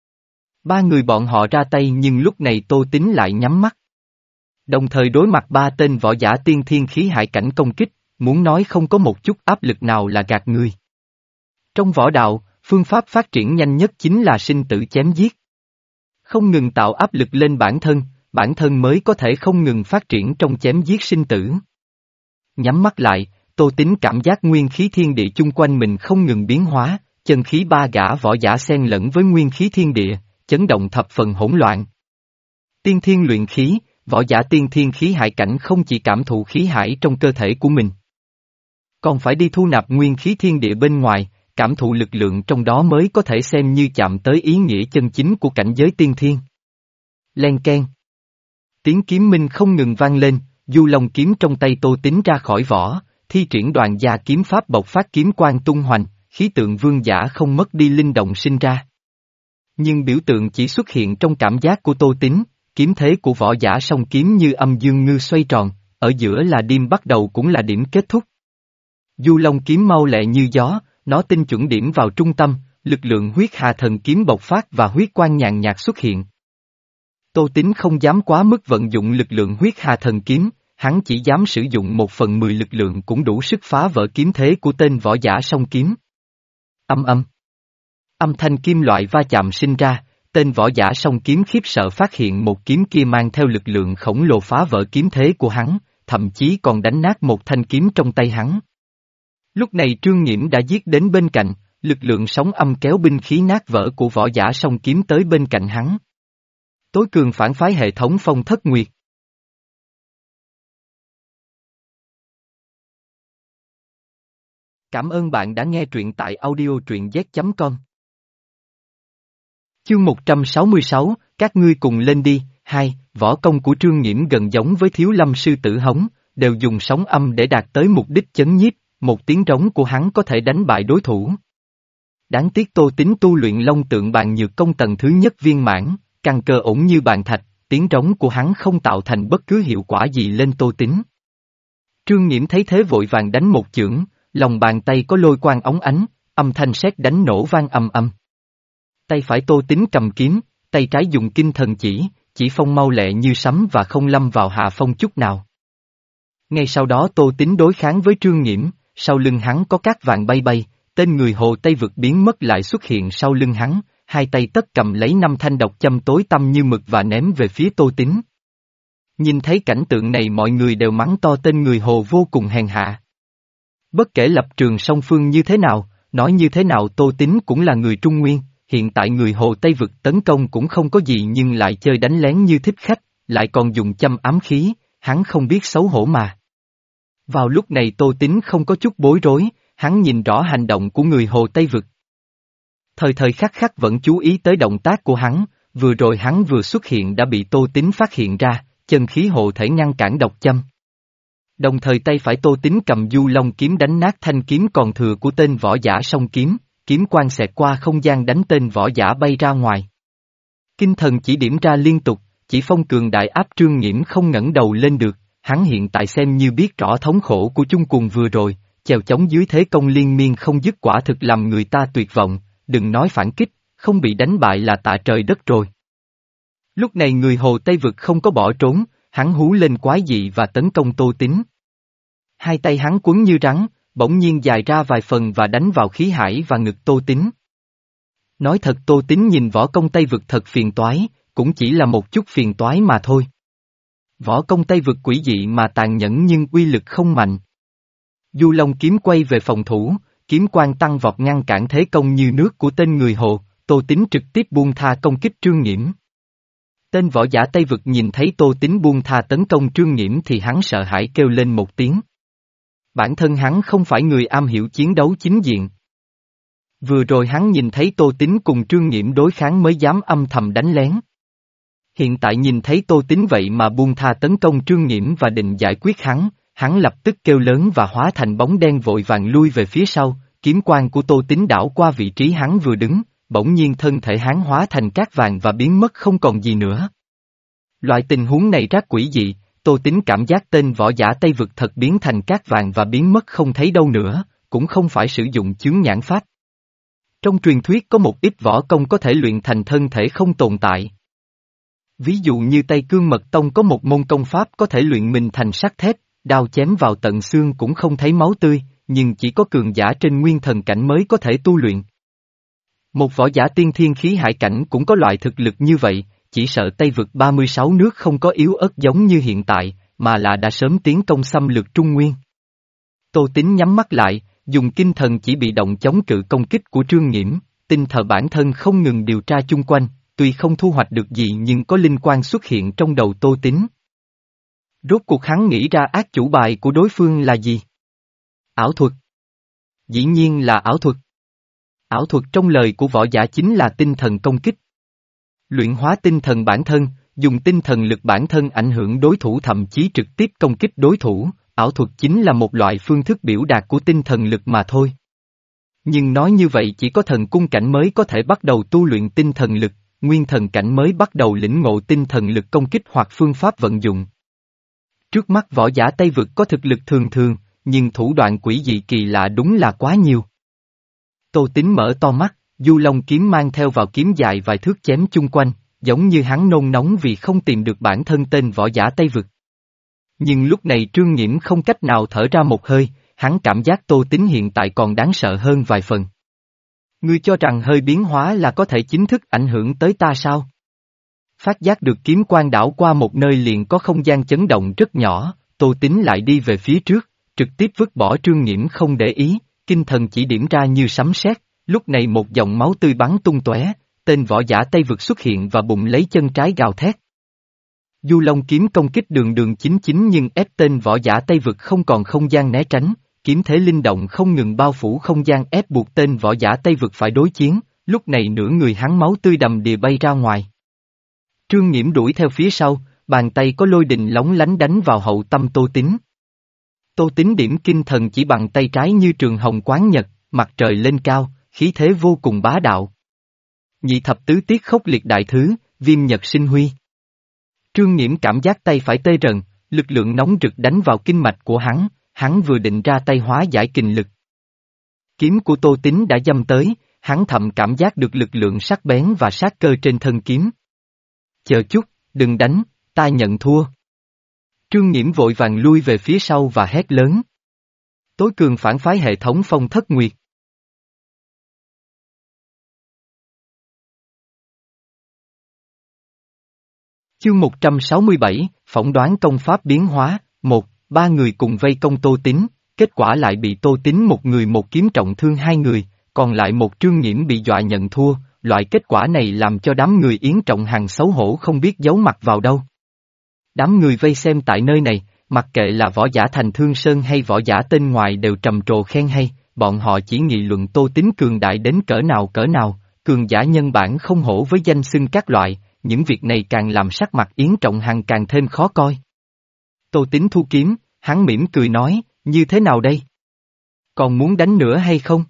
Ba người bọn họ ra tay nhưng lúc này Tô Tín lại nhắm mắt. Đồng thời đối mặt ba tên võ giả tiên thiên khí hải cảnh công kích, muốn nói không có một chút áp lực nào là gạt người. Trong võ đạo, phương pháp phát triển nhanh nhất chính là sinh tử chém giết. Không ngừng tạo áp lực lên bản thân, bản thân mới có thể không ngừng phát triển trong chém giết sinh tử. Nhắm mắt lại, Tô Tín cảm giác nguyên khí thiên địa chung quanh mình không ngừng biến hóa, chân khí ba gã võ giả xen lẫn với nguyên khí thiên địa, chấn động thập phần hỗn loạn. Tiên thiên luyện khí, võ giả tiên thiên khí hải cảnh không chỉ cảm thụ khí hải trong cơ thể của mình, còn phải đi thu nạp nguyên khí thiên địa bên ngoài, cảm thụ lực lượng trong đó mới có thể xem như chạm tới ý nghĩa chân chính của cảnh giới tiên thiên. Len keng. Tiếng kiếm minh không ngừng vang lên, du long kiếm trong tay Tô Tín ra khỏi vỏ, thi triển đoàn gia kiếm pháp bộc phát kiếm quang tung hoành, khí tượng vương giả không mất đi linh động sinh ra. Nhưng biểu tượng chỉ xuất hiện trong cảm giác của Tô Tín, kiếm thế của võ giả song kiếm như âm dương ngư xoay tròn, ở giữa là điểm bắt đầu cũng là điểm kết thúc. Du long kiếm mau lẹ như gió, nó tinh chuẩn điểm vào trung tâm, lực lượng huyết hà thần kiếm bộc phát và huyết quang nhàn nhạt xuất hiện. Tô Tín không dám quá mức vận dụng lực lượng huyết hà thần kiếm, hắn chỉ dám sử dụng một phần mười lực lượng cũng đủ sức phá vỡ kiếm thế của tên võ giả song kiếm. Âm âm. Âm thanh kim loại va chạm sinh ra, tên võ giả song kiếm khiếp sợ phát hiện một kiếm kia mang theo lực lượng khổng lồ phá vỡ kiếm thế của hắn, thậm chí còn đánh nát một thanh kiếm trong tay hắn. Lúc này Trương Nghiễm đã giết đến bên cạnh, lực lượng sóng âm kéo binh khí nát vỡ của võ giả song kiếm tới bên cạnh hắn. Tối cường phản phái hệ thống Phong Thất Nguyệt. Cảm ơn bạn đã nghe truyện tại audio truyện z chấm com. Chương một trăm sáu mươi sáu, các ngươi cùng lên đi. Hai, võ công của Trương Nghiễm gần giống với Thiếu Lâm sư tử Hống, đều dùng sóng âm để đạt tới mục đích chấn nhiếp, một tiếng trống của hắn có thể đánh bại đối thủ. Đáng tiếc Tô Tín tu luyện Long Tượng Bàn Nhược Công tầng thứ nhất viên mãn, căn cơ ổn như bàn thạch, tiếng trống của hắn không tạo thành bất cứ hiệu quả gì lên Tô Tín. Trương Nghiễm thấy thế vội vàng đánh một chưởng, lòng bàn tay có lôi quang óng ánh, âm thanh sét đánh nổ vang ầm ầm. Tay phải Tô Tín cầm kiếm, tay trái dùng kinh thần chỉ, chỉ phong mau lẹ như sấm và không lâm vào hạ phong chút nào. Ngay sau đó Tô Tín đối kháng với Trương Nghiễm, sau lưng hắn có cát vàng bay bay, tên người Hồ Tây Vực biến mất lại xuất hiện sau lưng hắn, hai tay tất cầm lấy năm thanh độc châm tối tăm như mực và ném về phía Tô Tín. Nhìn thấy cảnh tượng này mọi người đều mắng to tên người Hồ vô cùng hèn hạ. Bất kể lập trường song phương như thế nào, nói như thế nào Tô Tín cũng là người Trung Nguyên, hiện tại người Hồ Tây Vực tấn công cũng không có gì nhưng lại chơi đánh lén như thích khách, lại còn dùng châm ám khí, hắn không biết xấu hổ mà. Vào lúc này Tô Tín không có chút bối rối, hắn nhìn rõ hành động của người Hồ Tây Vực. Thời thời khắc khắc vẫn chú ý tới động tác của hắn, vừa rồi hắn vừa xuất hiện đã bị Tô Tín phát hiện ra, chân khí hộ thể ngăn cản độc châm. Đồng thời tay phải Tô Tín cầm du long kiếm đánh nát thanh kiếm còn thừa của tên võ giả song kiếm, kiếm quang xẹt qua không gian đánh tên võ giả bay ra ngoài. Kinh thần chỉ điểm ra liên tục, chỉ phong cường đại áp Trương Nghiễm không ngẩng đầu lên được, hắn hiện tại xem như biết rõ thống khổ của chung cùng vừa rồi, chèo chống dưới thế công liên miên không dứt quả thực làm người ta tuyệt vọng, đừng nói phản kích, không bị đánh bại là tạ trời đất rồi. Lúc này người Hồ Tây Vực không có bỏ trốn, hắn hú lên quái dị và tấn công Tô Tín. Hai tay hắn quấn như rắn, bỗng nhiên dài ra vài phần và đánh vào khí hải và ngực Tô Tín. Nói thật Tô Tín nhìn võ công Tây Vực thật phiền toái, cũng chỉ là một chút phiền toái mà thôi. Võ công Tây Vực quỷ dị mà tàn nhẫn nhưng uy lực không mạnh. Du long kiếm quay về phòng thủ, kiếm quang tăng vọt ngăn cản thế công như nước của tên người Hồ, Tô Tín trực tiếp buông tha công kích Trương Nghiễm. Tên võ giả Tây Vực nhìn thấy Tô Tín buông tha tấn công Trương Nghiễm thì hắn sợ hãi kêu lên một tiếng. Bản thân hắn không phải người am hiểu chiến đấu chính diện. Vừa rồi hắn nhìn thấy Tô Tín cùng Trương Nghiễm đối kháng mới dám âm thầm đánh lén. Hiện tại nhìn thấy Tô Tín vậy mà buông tha tấn công Trương Nghiễm và định giải quyết hắn, hắn lập tức kêu lớn và hóa thành bóng đen vội vàng lui về phía sau, kiếm quang của Tô Tín đảo qua vị trí hắn vừa đứng, bỗng nhiên thân thể hắn hóa thành cát vàng và biến mất không còn gì nữa. Loại tình huống này rất quỷ dị, Tô Tín cảm giác tên võ giả Tây Vực thật biến thành cát vàng và biến mất không thấy đâu nữa, cũng không phải sử dụng chướng nhãn pháp. Trong truyền thuyết có một ít võ công có thể luyện thành thân thể không tồn tại. Ví dụ như Tây Cương Mật Tông có một môn công pháp có thể luyện mình thành sắt thép, đao chém vào tận xương cũng không thấy máu tươi, nhưng chỉ có cường giả trên nguyên thần cảnh mới có thể tu luyện. Một võ giả tiên thiên khí hải cảnh cũng có loại thực lực như vậy, chỉ sợ Tây Vực ba mươi sáu nước không có yếu ớt giống như hiện tại, mà là đã sớm tiến công xâm lược Trung Nguyên. Tô Tín nhắm mắt lại, dùng kinh thần chỉ bị động chống cự công kích của Trương Nghiễm, tinh thờ bản thân không ngừng điều tra chung quanh, tuy không thu hoạch được gì nhưng có linh quang xuất hiện trong đầu Tô Tín. Rốt cuộc hắn nghĩ ra ác chủ bài của đối phương là gì? Ảo thuật. Dĩ nhiên là ảo thuật. Ảo thuật trong lời của võ giả chính là tinh thần công kích. Luyện hóa tinh thần bản thân, dùng tinh thần lực bản thân ảnh hưởng đối thủ thậm chí trực tiếp công kích đối thủ, ảo thuật chính là một loại phương thức biểu đạt của tinh thần lực mà thôi. Nhưng nói như vậy chỉ có thần cung cảnh mới có thể bắt đầu tu luyện tinh thần lực, nguyên thần cảnh mới bắt đầu lĩnh ngộ tinh thần lực công kích hoặc phương pháp vận dụng. Trước mắt võ giả Tây Vực có thực lực thường thường, nhưng thủ đoạn quỷ dị kỳ lạ đúng là quá nhiều. Tô Tín mở to mắt, Du Long kiếm mang theo vào kiếm dài vài thước chém chung quanh, giống như hắn nôn nóng vì không tìm được bản thân tên võ giả Tây Vực. Nhưng lúc này Trương Nghiễm không cách nào thở ra một hơi, hắn cảm giác Tô Tín hiện tại còn đáng sợ hơn vài phần. Ngươi cho rằng hơi biến hóa là có thể chính thức ảnh hưởng tới ta sao? Phát giác được kiếm quang đảo qua một nơi liền có không gian chấn động rất nhỏ, Tô Tín lại đi về phía trước, trực tiếp vứt bỏ Trương Nghiễm không để ý, kinh thần chỉ điểm ra như sấm sét, lúc này một dòng máu tươi bắn tung tóe, tên võ giả Tây Vực xuất hiện và bụng lấy chân trái gào thét. Du Long kiếm công kích đường đường chính chính nhưng ép tên võ giả Tây Vực không còn không gian né tránh, kiếm thế linh động không ngừng bao phủ không gian ép buộc tên võ giả Tây Vực phải đối chiến, lúc này nửa người hắn máu tươi đầm đìa bay ra ngoài. Trương Nghiễm đuổi theo phía sau, bàn tay có lôi đình lóng lánh đánh vào hậu tâm Tô Tín. Tô Tín điểm kinh thần chỉ bằng tay trái như trường hồng quán nhật, mặt trời lên cao, khí thế vô cùng bá đạo. Nhị thập tứ tiết khốc liệt đại thứ, viêm nhật sinh huy. Trương Nghiễm cảm giác tay phải tê rần, lực lượng nóng rực đánh vào kinh mạch của hắn, hắn vừa định ra tay hóa giải kình lực. Kiếm của Tô Tín đã dâm tới, hắn thậm cảm giác được lực lượng sắc bén và sát cơ trên thân kiếm. Chờ chút, đừng đánh, ta nhận thua. Trương Nghiễm vội vàng lui về phía sau và hét lớn. Tối cường phản phái hệ thống Phong Thất Nguyệt. Chương một trăm sáu mươi bảy, phỏng đoán công pháp biến hóa, một, ba người cùng vây công Tô Tín, kết quả lại bị Tô Tín một người một kiếm trọng thương hai người, còn lại một Trương Nghiễm bị dọa nhận thua, loại kết quả này làm cho đám người Yến Trọng Hằng xấu hổ không biết giấu mặt vào đâu. Đám người vây xem tại nơi này, mặc kệ là võ giả Thành Thương Sơn hay võ giả tên ngoài đều trầm trồ khen hay, bọn họ chỉ nghị luận Tô Tín cường đại đến cỡ nào cỡ nào, cường giả nhân bản không hổ với danh xưng các loại, những việc này càng làm sắc mặt Yến Trọng Hằng càng thêm khó coi. Tô Tín thu kiếm, hắn mỉm cười nói, như thế nào đây? Còn muốn đánh nữa hay không?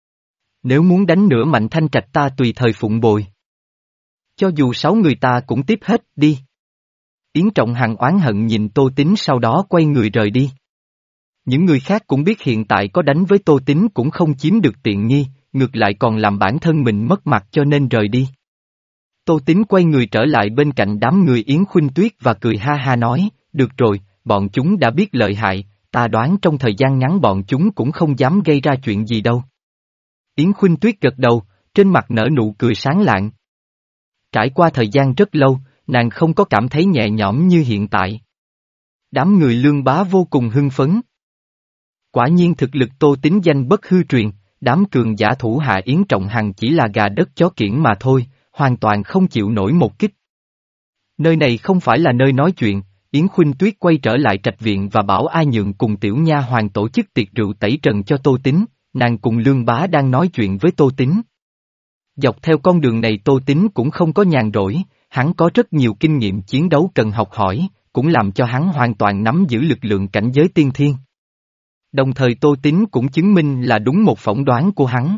Nếu muốn đánh nữa Mạnh Thanh Trạch ta tùy thời phụng bồi. Cho dù sáu người ta cũng tiếp hết, đi. Yến Trọng Hằng oán hận nhìn Tô Tín sau đó quay người rời đi. Những người khác cũng biết hiện tại có đánh với Tô Tín cũng không chiếm được tiện nghi, ngược lại còn làm bản thân mình mất mặt cho nên rời đi. Tô Tín quay người trở lại bên cạnh đám người Yến Khuynh Tuyết và cười ha ha nói, được rồi, bọn chúng đã biết lợi hại, ta đoán trong thời gian ngắn bọn chúng cũng không dám gây ra chuyện gì đâu. Yến Khuynh Tuyết gật đầu, trên mặt nở nụ cười sáng lạng. Trải qua thời gian rất lâu, nàng không có cảm thấy nhẹ nhõm như hiện tại. Đám người Lương Bá vô cùng hưng phấn. Quả nhiên thực lực Tô Tín danh bất hư truyền, đám cường giả thủ hạ Yến Trọng Hằng chỉ là gà đất chó kiểng mà thôi, hoàn toàn không chịu nổi một kích. Nơi này không phải là nơi nói chuyện, Yến Khuynh Tuyết quay trở lại trạch viện và bảo A Nhượng cùng tiểu nha hoàng tổ chức tiệc rượu tẩy trần cho Tô Tín, nàng cùng Lương Bá đang nói chuyện với Tô Tín. Dọc theo con đường này Tô Tín cũng không có nhàn rỗi, hắn có rất nhiều kinh nghiệm chiến đấu cần học hỏi, cũng làm cho hắn hoàn toàn nắm giữ lực lượng cảnh giới tiên thiên. Đồng thời Tô Tín cũng chứng minh là đúng một phỏng đoán của hắn.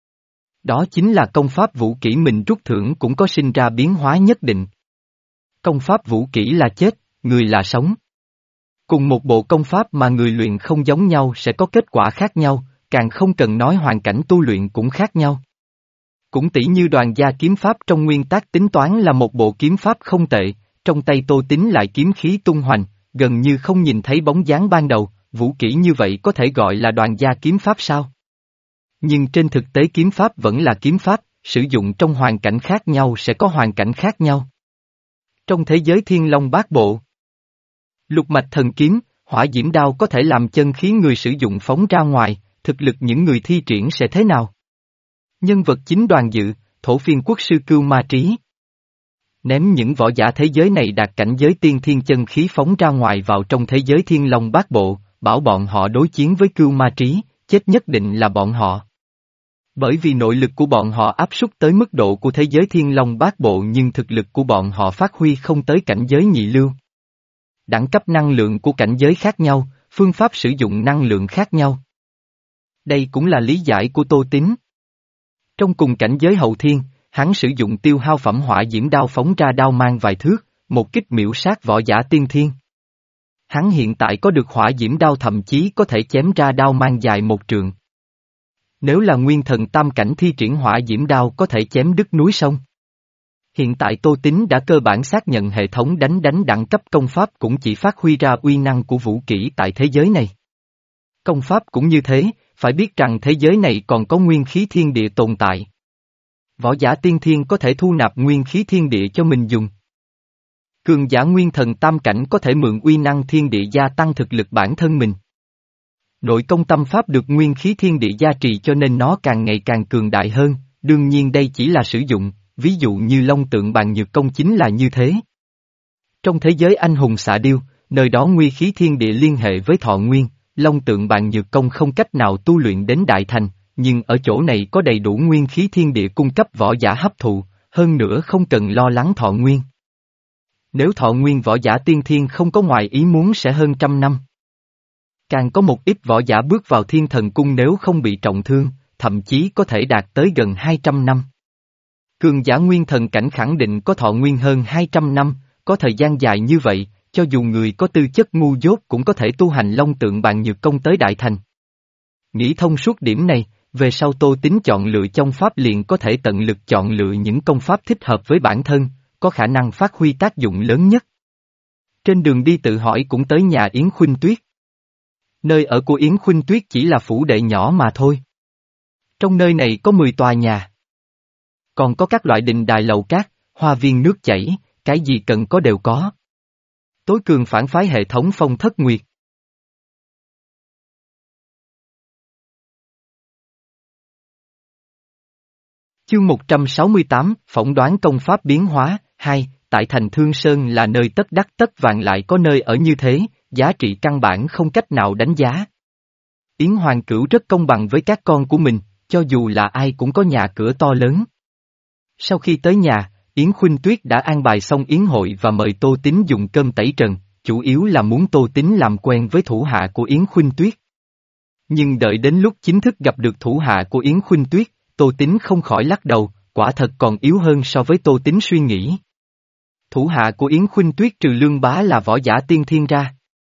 Đó chính là công pháp vũ kỹ mình rút thưởng cũng có sinh ra biến hóa nhất định. Công pháp vũ kỹ là chết, người là sống. Cùng một bộ công pháp mà người luyện không giống nhau sẽ có kết quả khác nhau, càng không cần nói hoàn cảnh tu luyện cũng khác nhau. Cũng tỷ như Đoàn gia kiếm pháp trong nguyên tắc tính toán là một bộ kiếm pháp không tệ, trong tay Tô Tín lại kiếm khí tung hoành, gần như không nhìn thấy bóng dáng ban đầu, vũ kỹ như vậy có thể gọi là Đoàn gia kiếm pháp sao? Nhưng trên thực tế kiếm pháp vẫn là kiếm pháp, sử dụng trong hoàn cảnh khác nhau sẽ có hoàn cảnh khác nhau. Trong thế giới Thiên Long Bát Bộ, lục mạch thần kiếm, hỏa diễm đao có thể làm chân khí người sử dụng phóng ra ngoài, thực lực những người thi triển sẽ thế nào? Nhân vật chính Đoàn Dự, thổ phiên quốc sư Cưu Ma Trí. ném những võ giả thế giới này đạt cảnh giới tiên thiên chân khí phóng ra ngoài vào trong thế giới thiên long bát bộ, bảo bọn họ đối chiến với Cưu Ma Trí, chết nhất định là bọn họ. Bởi vì nội lực của bọn họ áp suất tới mức độ của thế giới thiên long bát bộ nhưng thực lực của bọn họ phát huy không tới cảnh giới nhị lưu. Đẳng cấp năng lượng của cảnh giới khác nhau, phương pháp sử dụng năng lượng khác nhau. Đây cũng là lý giải của Tô Tín. Trong cùng cảnh giới hậu thiên, hắn sử dụng tiêu hao phẩm hỏa diễm đao phóng ra đao mang vài thước, một kích miễu sát võ giả tiên thiên. Hắn hiện tại có được hỏa diễm đao thậm chí có thể chém ra đao mang dài một trượng. Nếu là nguyên thần tam cảnh thi triển hỏa diễm đao có thể chém đứt núi sông. Hiện tại Tô Tín đã cơ bản xác nhận hệ thống đánh đánh đẳng cấp công pháp cũng chỉ phát huy ra uy năng của vũ kỹ tại thế giới này. Công pháp cũng như thế, phải biết rằng thế giới này còn có nguyên khí thiên địa tồn tại. Võ giả tiên thiên có thể thu nạp nguyên khí thiên địa cho mình dùng. Cường giả nguyên thần tam cảnh có thể mượn uy năng thiên địa gia tăng thực lực bản thân mình. Nội công tâm pháp được nguyên khí thiên địa gia trì cho nên nó càng ngày càng cường đại hơn, đương nhiên đây chỉ là sử dụng, ví dụ như Long Tượng Bàn Nhược Công chính là như thế. Trong thế giới anh hùng xạ điêu, nơi đó nguyên khí thiên địa liên hệ với thọ nguyên, Long Tượng Bàn Nhược Công không cách nào tu luyện đến đại thành, nhưng ở chỗ này có đầy đủ nguyên khí thiên địa cung cấp võ giả hấp thụ, hơn nữa không cần lo lắng thọ nguyên. Nếu thọ nguyên võ giả tiên thiên không có ngoài ý muốn sẽ hơn trăm năm. Càng có một ít võ giả bước vào thiên thần cung nếu không bị trọng thương, thậm chí có thể đạt tới gần hai trăm năm. Cường giả nguyên thần cảnh khẳng định có thọ nguyên hơn hai trăm năm, có thời gian dài như vậy, cho dù người có tư chất ngu dốt cũng có thể tu hành Long Tượng Bàn Nhược Công tới đại thành. Nghĩ thông suốt điểm này, về sau Tô Tín chọn lựa trong pháp liền có thể tận lực chọn lựa những công pháp thích hợp với bản thân, có khả năng phát huy tác dụng lớn nhất. Trên đường đi tự hỏi cũng tới nhà Yến Khuynh Tuyết. Nơi ở của Yến Khuynh Tuyết chỉ là phủ đệ nhỏ mà thôi. Trong nơi này có mười tòa nhà. Còn có các loại đình đài lầu cát, hoa viên nước chảy, cái gì cần có đều có. Tối cường phản phái hệ thống Phong Thất Nguyệt. Chương một trăm sáu mươi tám, phỏng đoán công pháp biến hóa, hai, tại thành Thương Sơn là nơi tất đắc tất vạn lại có nơi ở như thế, giá trị căn bản không cách nào đánh giá. Yến Hoàng Cửu rất công bằng với các con của mình, cho dù là ai cũng có nhà cửa to lớn. Sau khi tới nhà, Yến Khuynh Tuyết đã an bài xong yến hội và mời Tô Tín dùng cơm tẩy trần, chủ yếu là muốn Tô Tín làm quen với thủ hạ của Yến Khuynh Tuyết. Nhưng đợi đến lúc chính thức gặp được thủ hạ của Yến Khuynh Tuyết, Tô Tín không khỏi lắc đầu, quả thật còn yếu hơn so với Tô Tín suy nghĩ. Thủ hạ của Yến Khuynh Tuyết trừ Lương Bá là võ giả tiên thiên ra.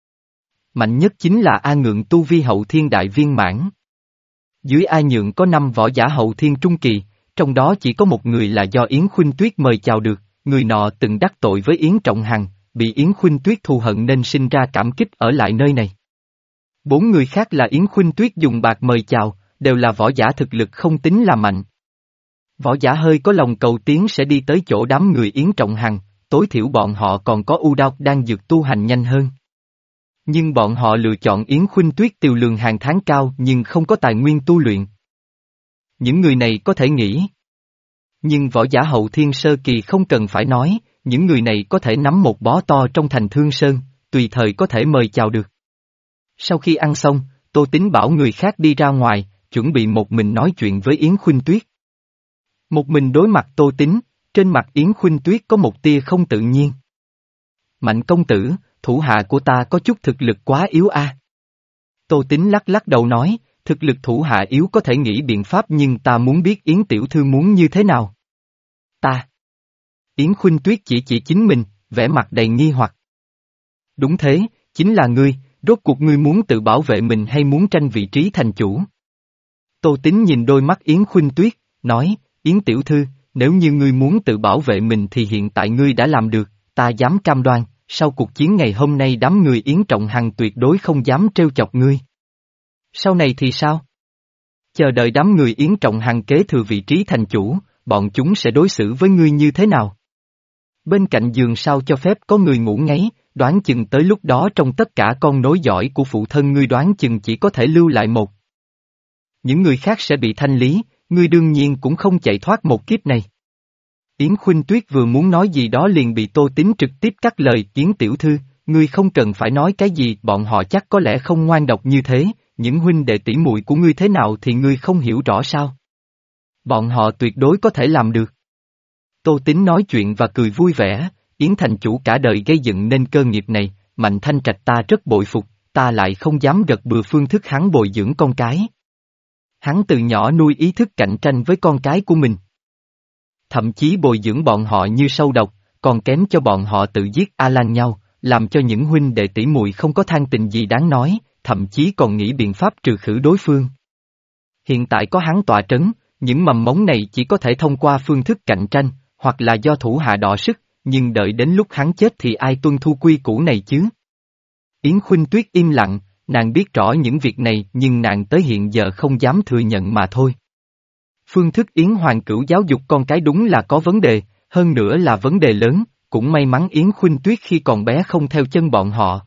Mạnh nhất chính là A Nhượng tu vi hậu thiên đại viên mãn. Dưới A Nhượng có năm võ giả hậu thiên trung kỳ, trong đó chỉ có một người là do Yến Khuynh Tuyết mời chào được, người nọ từng đắc tội với Yến Trọng Hằng, bị Yến Khuynh Tuyết thù hận nên sinh ra cảm kích ở lại nơi này. Bốn người khác là Yến Khuynh Tuyết dùng bạc mời chào, đều là võ giả thực lực không tính là mạnh. Võ giả hơi có lòng cầu tiến sẽ đi tới chỗ đám người Yến Trọng Hằng, tối thiểu bọn họ còn có ưu đao đang dược tu hành nhanh hơn. Nhưng bọn họ lựa chọn Yến Khuynh Tuyết tiêu lương hàng tháng cao nhưng không có tài nguyên tu luyện. Những người này có thể nghĩ. Nhưng võ giả hậu thiên sơ kỳ không cần phải nói, những người này có thể nắm một bó to trong thành Thương Sơn, tùy thời có thể mời chào được. Sau khi ăn xong, Tô Tín bảo người khác đi ra ngoài, chuẩn bị một mình nói chuyện với Yến Khuynh Tuyết. Một mình đối mặt Tô Tín, trên mặt Yến Khuynh Tuyết có một tia không tự nhiên. Mạnh công tử, thủ hạ của ta có chút thực lực quá yếu a. À. Tô Tín lắc lắc đầu nói, thực lực thủ hạ yếu có thể nghĩ biện pháp nhưng ta muốn biết Yến tiểu thư muốn như thế nào. Ta. Yến Khuynh Tuyết chỉ chỉ chính mình, vẻ mặt đầy nghi hoặc. Đúng thế, chính là ngươi, rốt cuộc ngươi muốn tự bảo vệ mình hay muốn tranh vị trí thành chủ? Tô Tín nhìn đôi mắt Yến Khuynh Tuyết, nói, Yến tiểu thư, nếu như ngươi muốn tự bảo vệ mình thì hiện tại ngươi đã làm được, ta dám cam đoan, sau cuộc chiến ngày hôm nay đám người Yến Trọng Hằng tuyệt đối không dám trêu chọc ngươi. Sau này thì sao? Chờ đợi đám người Yến Trọng Hằng kế thừa vị trí thành chủ, bọn chúng sẽ đối xử với ngươi như thế nào? Bên cạnh giường sao cho phép có người ngủ ngáy, đoán chừng tới lúc đó trong tất cả con nối dõi của phụ thân ngươi đoán chừng chỉ có thể lưu lại một. Những người khác sẽ bị thanh lý, ngươi đương nhiên cũng không chạy thoát một kiếp này. Yến Khuynh Tuyết vừa muốn nói gì đó liền bị Tô Tín trực tiếp cắt lời. Yến tiểu thư, ngươi không cần phải nói cái gì, bọn họ chắc có lẽ không ngoan độc như thế, những huynh đệ tỷ muội của ngươi thế nào thì ngươi không hiểu rõ sao? Bọn họ tuyệt đối có thể làm được. Tô Tín nói chuyện và cười vui vẻ, Yến thành chủ cả đời gây dựng nên cơ nghiệp này, Mạnh Thanh Trạch ta rất bội phục, ta lại không dám gật bừa phương thức hắn bồi dưỡng con cái. Hắn từ nhỏ nuôi ý thức cạnh tranh với con cái của mình. Thậm chí bồi dưỡng bọn họ như sâu độc, còn kém cho bọn họ tự giết a lan nhau, làm cho những huynh đệ tỷ muội không có than tình gì đáng nói, thậm chí còn nghĩ biện pháp trừ khử đối phương. Hiện tại có hắn tọa trấn, những mầm mống này chỉ có thể thông qua phương thức cạnh tranh, hoặc là do thủ hạ đọ sức, nhưng đợi đến lúc hắn chết thì ai tuân thu quy củ này chứ? Yến Khuynh Tuyết im lặng, nàng biết rõ những việc này nhưng nàng tới hiện giờ không dám thừa nhận mà thôi. Phương thức Yến Hoàng Cửu giáo dục con cái đúng là có vấn đề, hơn nữa là vấn đề lớn, cũng may mắn Yến Khuynh Tuyết khi còn bé không theo chân bọn họ.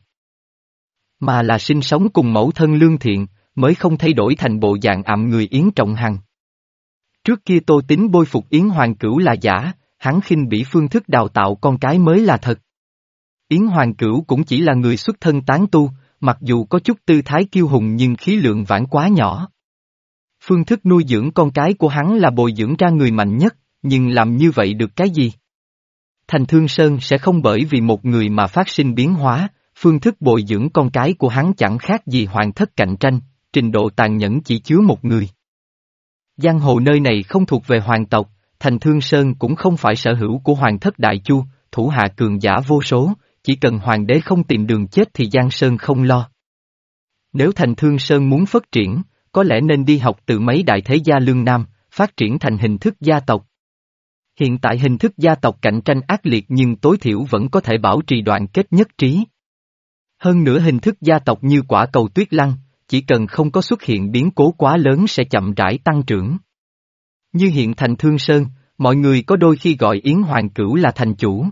Mà là sinh sống cùng mẫu thân lương thiện, mới không thay đổi thành bộ dạng ặm người Yến Trọng Hằng. Trước kia Tô Tín bôi phục Yến Hoàng Cửu là giả, hắn khinh bỉ phương thức đào tạo con cái mới là thật. Yến Hoàng Cửu cũng chỉ là người xuất thân tán tu, mặc dù có chút tư thái kiêu hùng nhưng khí lượng vãn quá nhỏ. Phương thức nuôi dưỡng con cái của hắn là bồi dưỡng ra người mạnh nhất, nhưng làm như vậy được cái gì? Thành Thương Sơn sẽ không bởi vì một người mà phát sinh biến hóa, phương thức bồi dưỡng con cái của hắn chẳng khác gì hoàng thất cạnh tranh, trình độ tàn nhẫn chỉ chứa một người. Giang hồ nơi này không thuộc về hoàng tộc, Thành Thương Sơn cũng không phải sở hữu của hoàng thất Đại Chu, thủ hạ cường giả vô số, chỉ cần hoàng đế không tìm đường chết thì Giang Sơn không lo. Nếu Thành Thương Sơn muốn phát triển, có lẽ nên đi học từ mấy đại thế gia lương nam, phát triển thành hình thức gia tộc. Hiện tại hình thức gia tộc cạnh tranh ác liệt nhưng tối thiểu vẫn có thể bảo trì đoàn kết nhất trí. Hơn nữa hình thức gia tộc như quả cầu tuyết lăng, chỉ cần không có xuất hiện biến cố quá lớn sẽ chậm rãi tăng trưởng. Như hiện Thành Thương Sơn, mọi người có đôi khi gọi Yến Hoàng Cửu là thành chủ.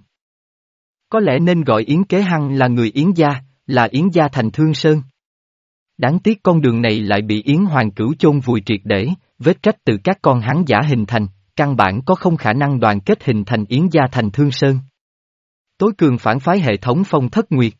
Có lẽ nên gọi Yến Kế Hăng là người Yến gia, là Yến gia Thành Thương Sơn. Đáng tiếc con đường này lại bị Yến Hoàng Cửu chôn vùi triệt để, vết trách từ các con hắn giả hình thành, căn bản có không khả năng đoàn kết hình thành Yến gia Thành Thương Sơn. Tối cường phản phái hệ thống Phong Thất Nguyệt.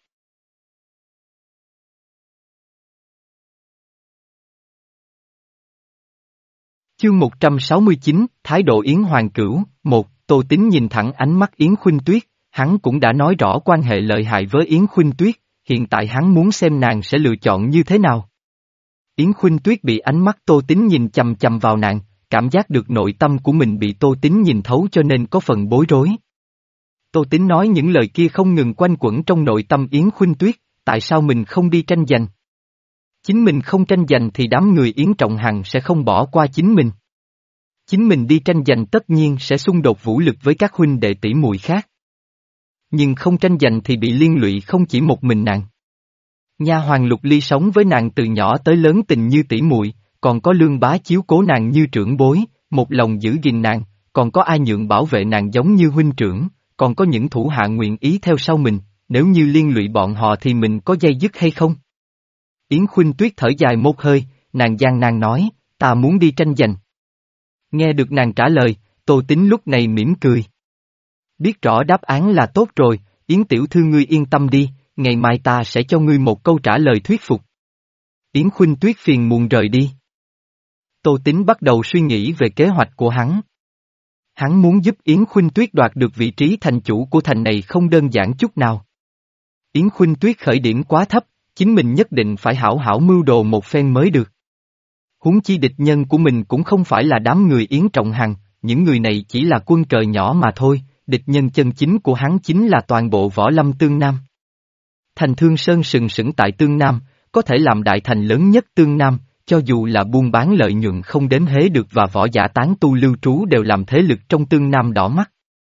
Chương một trăm sáu mươi chín, Thái độ Yến Hoàng Cửu, một, Tô Tín nhìn thẳng ánh mắt Yến Khuynh Tuyết, hắn cũng đã nói rõ quan hệ lợi hại với Yến Khuynh Tuyết, hiện tại hắn muốn xem nàng sẽ lựa chọn như thế nào. Yến Khuynh Tuyết bị ánh mắt Tô Tín nhìn chằm chằm vào nàng, cảm giác được nội tâm của mình bị Tô Tín nhìn thấu cho nên có phần bối rối. Tô Tín nói những lời kia không ngừng quanh quẩn trong nội tâm Yến Khuynh Tuyết, tại sao mình không đi tranh giành? Chính mình không tranh giành thì đám người Yến Trọng Hằng sẽ không bỏ qua chính mình. Chính mình đi tranh giành tất nhiên sẽ xung đột vũ lực với các huynh đệ tỷ muội khác. Nhưng không tranh giành thì bị liên lụy không chỉ một mình nàng. Nha Hoàng Lục Ly sống với nàng từ nhỏ tới lớn tình như tỷ muội, còn có Lương Bá chiếu cố nàng như trưởng bối, một lòng giữ gìn nàng, còn có ai nhượng bảo vệ nàng giống như huynh trưởng, còn có những thủ hạ nguyện ý theo sau mình, nếu như liên lụy bọn họ thì mình có dây dứt hay không? Yến Khuynh Tuyết thở dài một hơi, nàng gian nan nói, ta muốn đi tranh giành. Nghe được nàng trả lời, Tô Tín lúc này mỉm cười. Biết rõ đáp án là tốt rồi, Yến tiểu thư ngươi yên tâm đi, ngày mai ta sẽ cho ngươi một câu trả lời thuyết phục. Yến Khuynh Tuyết phiền muộn rời đi. Tô Tín bắt đầu suy nghĩ về kế hoạch của hắn. Hắn muốn giúp Yến Khuynh Tuyết đoạt được vị trí thành chủ của thành này không đơn giản chút nào. Yến Khuynh Tuyết khởi điểm quá thấp, chính mình nhất định phải hảo hảo mưu đồ một phen mới được. Huống chi địch nhân của mình cũng không phải là đám người Yến Trọng Hằng, những người này chỉ là quân cờ nhỏ mà thôi, địch nhân chân chính của hắn chính là toàn bộ võ lâm Tương Nam. Thành Thương Sơn sừng sững tại Tương Nam, có thể làm đại thành lớn nhất Tương Nam, cho dù là buôn bán lợi nhuận không đếm hế được và võ giả tán tu lưu trú đều làm thế lực trong Tương Nam đỏ mắt.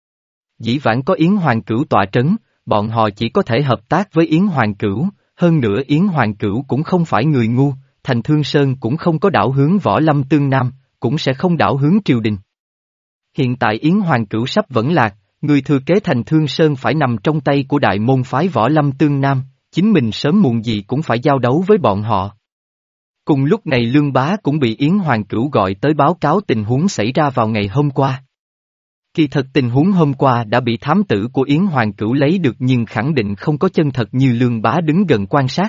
Dĩ vãng có Yến Hoàng Cửu tọa trấn, bọn họ chỉ có thể hợp tác với Yến Hoàng Cửu, hơn nữa Yến Hoàng Cửu cũng không phải người ngu, Thành Thương Sơn cũng không có đảo hướng võ lâm Tương Nam, cũng sẽ không đảo hướng triều đình. Hiện tại Yến Hoàng Cửu sắp vẫn lạc, người thừa kế Thành Thương Sơn phải nằm trong tay của đại môn phái võ lâm Tương Nam, chính mình sớm muộn gì cũng phải giao đấu với bọn họ. Cùng lúc này Lương Bá cũng bị Yến Hoàng Cửu gọi tới báo cáo tình huống xảy ra vào ngày hôm qua. Kỳ thật tình huống hôm qua đã bị thám tử của Yến Hoàng Cửu lấy được nhưng khẳng định không có chân thật như Lương Bá đứng gần quan sát.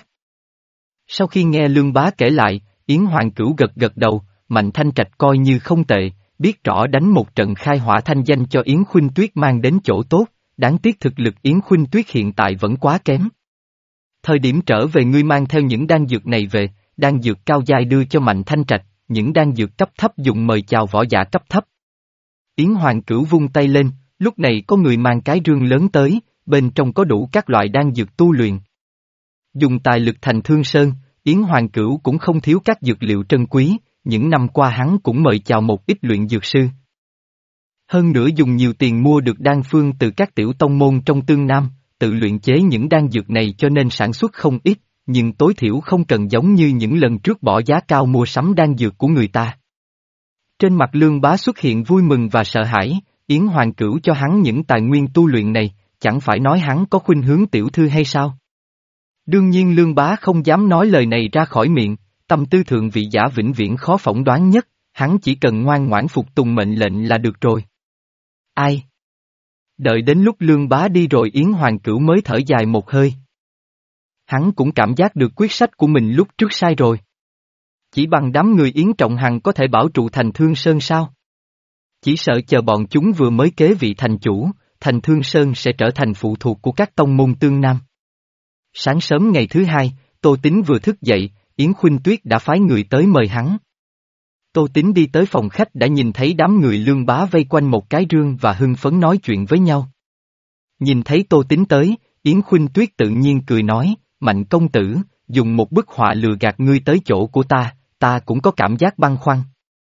Sau khi nghe Lương Bá kể lại, Yến Hoàng Cửu gật gật đầu, Mạnh Thanh Trạch coi như không tệ, biết rõ đánh một trận khai hỏa thanh danh cho Yến Khuynh Tuyết mang đến chỗ tốt, đáng tiếc thực lực Yến Khuynh Tuyết hiện tại vẫn quá kém. Thời điểm trở về ngươi mang theo những đan dược này về, đan dược cao giai đưa cho Mạnh Thanh Trạch, những đan dược cấp thấp dùng mời chào võ giả cấp thấp. Yến Hoàng Cửu vung tay lên, lúc này có người mang cái rương lớn tới, bên trong có đủ các loại đan dược tu luyện. Dùng tài lực thành Thương Sơn, Yến Hoàng Cửu cũng không thiếu các dược liệu trân quý, những năm qua hắn cũng mời chào một ít luyện dược sư. Hơn nữa dùng nhiều tiền mua được đan phương từ các tiểu tông môn trong Tương Nam, tự luyện chế những đan dược này cho nên sản xuất không ít, nhưng tối thiểu không cần giống như những lần trước bỏ giá cao mua sắm đan dược của người ta. Trên mặt Lương Bá xuất hiện vui mừng và sợ hãi, Yến Hoàng Cửu cho hắn những tài nguyên tu luyện này, chẳng phải nói hắn có khuynh hướng tiểu thư hay sao? Đương nhiên Lương Bá không dám nói lời này ra khỏi miệng, tâm tư thượng vị giả vĩnh viễn khó phỏng đoán nhất, hắn chỉ cần ngoan ngoãn phục tùng mệnh lệnh là được rồi. Ai? Đợi đến lúc Lương Bá đi rồi Yến Hoàng Cửu mới thở dài một hơi. Hắn cũng cảm giác được quyết sách của mình lúc trước sai rồi. Chỉ bằng đám người Yến Trọng Hằng có thể bảo trụ thành Thương Sơn sao? Chỉ sợ chờ bọn chúng vừa mới kế vị thành chủ, thành Thương Sơn sẽ trở thành phụ thuộc của các tông môn Tương Nam. Sáng sớm ngày thứ hai, Tô Tín vừa thức dậy, Yến Khuynh Tuyết đã phái người tới mời hắn. Tô Tín đi tới phòng khách đã nhìn thấy đám người Lương Bá vây quanh một cái rương và hưng phấn nói chuyện với nhau. Nhìn thấy Tô Tín tới, Yến Khuynh Tuyết tự nhiên cười nói, Mạnh công tử, dùng một bức họa lừa gạt ngươi tới chỗ của ta, ta cũng có cảm giác băn khoăn.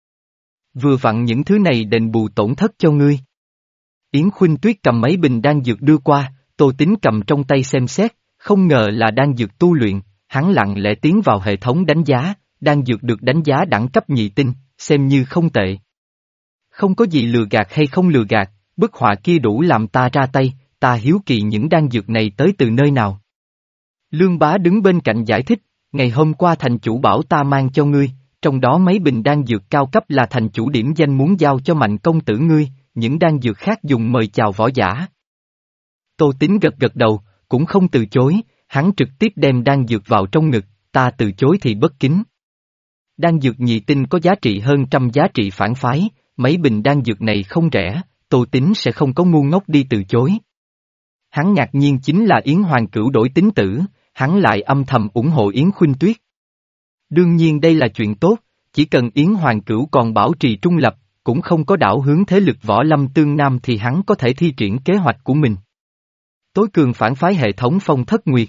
Vừa vặn những thứ này đền bù tổn thất cho ngươi. Yến Khuynh Tuyết cầm mấy bình đan dược đưa qua, Tô Tín cầm trong tay xem xét, không ngờ là đan dược tu luyện, hắn lặng lẽ tiến vào hệ thống đánh giá, đan dược được đánh giá đẳng cấp nhị tinh, xem như không tệ. Không có gì lừa gạt hay không lừa gạt, bức họa kia đủ làm ta ra tay, ta hiếu kỳ những đan dược này tới từ nơi nào. Lương Bá đứng bên cạnh giải thích, ngày hôm qua thành chủ bảo ta mang cho ngươi, trong đó mấy bình đan dược cao cấp là thành chủ điểm danh muốn giao cho Mạnh công tử ngươi, những đan dược khác dùng mời chào võ giả. Tô Tín gật gật đầu, cũng không từ chối, hắn trực tiếp đem đan dược vào trong ngực, ta từ chối thì bất kính. Đan dược nhị tinh có giá trị hơn trăm giá trị phản phái, mấy bình đan dược này không rẻ, Tô Tín sẽ không có ngu ngốc đi từ chối. Hắn ngạc nhiên chính là Yến Hoàng Cửu đổi tính tử, hắn lại âm thầm ủng hộ Yến Khuynh Tuyết. Đương nhiên đây là chuyện tốt, chỉ cần Yến Hoàng Cửu còn bảo trì trung lập, cũng không có đảo hướng thế lực võ lâm Tương Nam thì hắn có thể thi triển kế hoạch của mình. Tối cường phản phái hệ thống Phong Thất Nguyệt.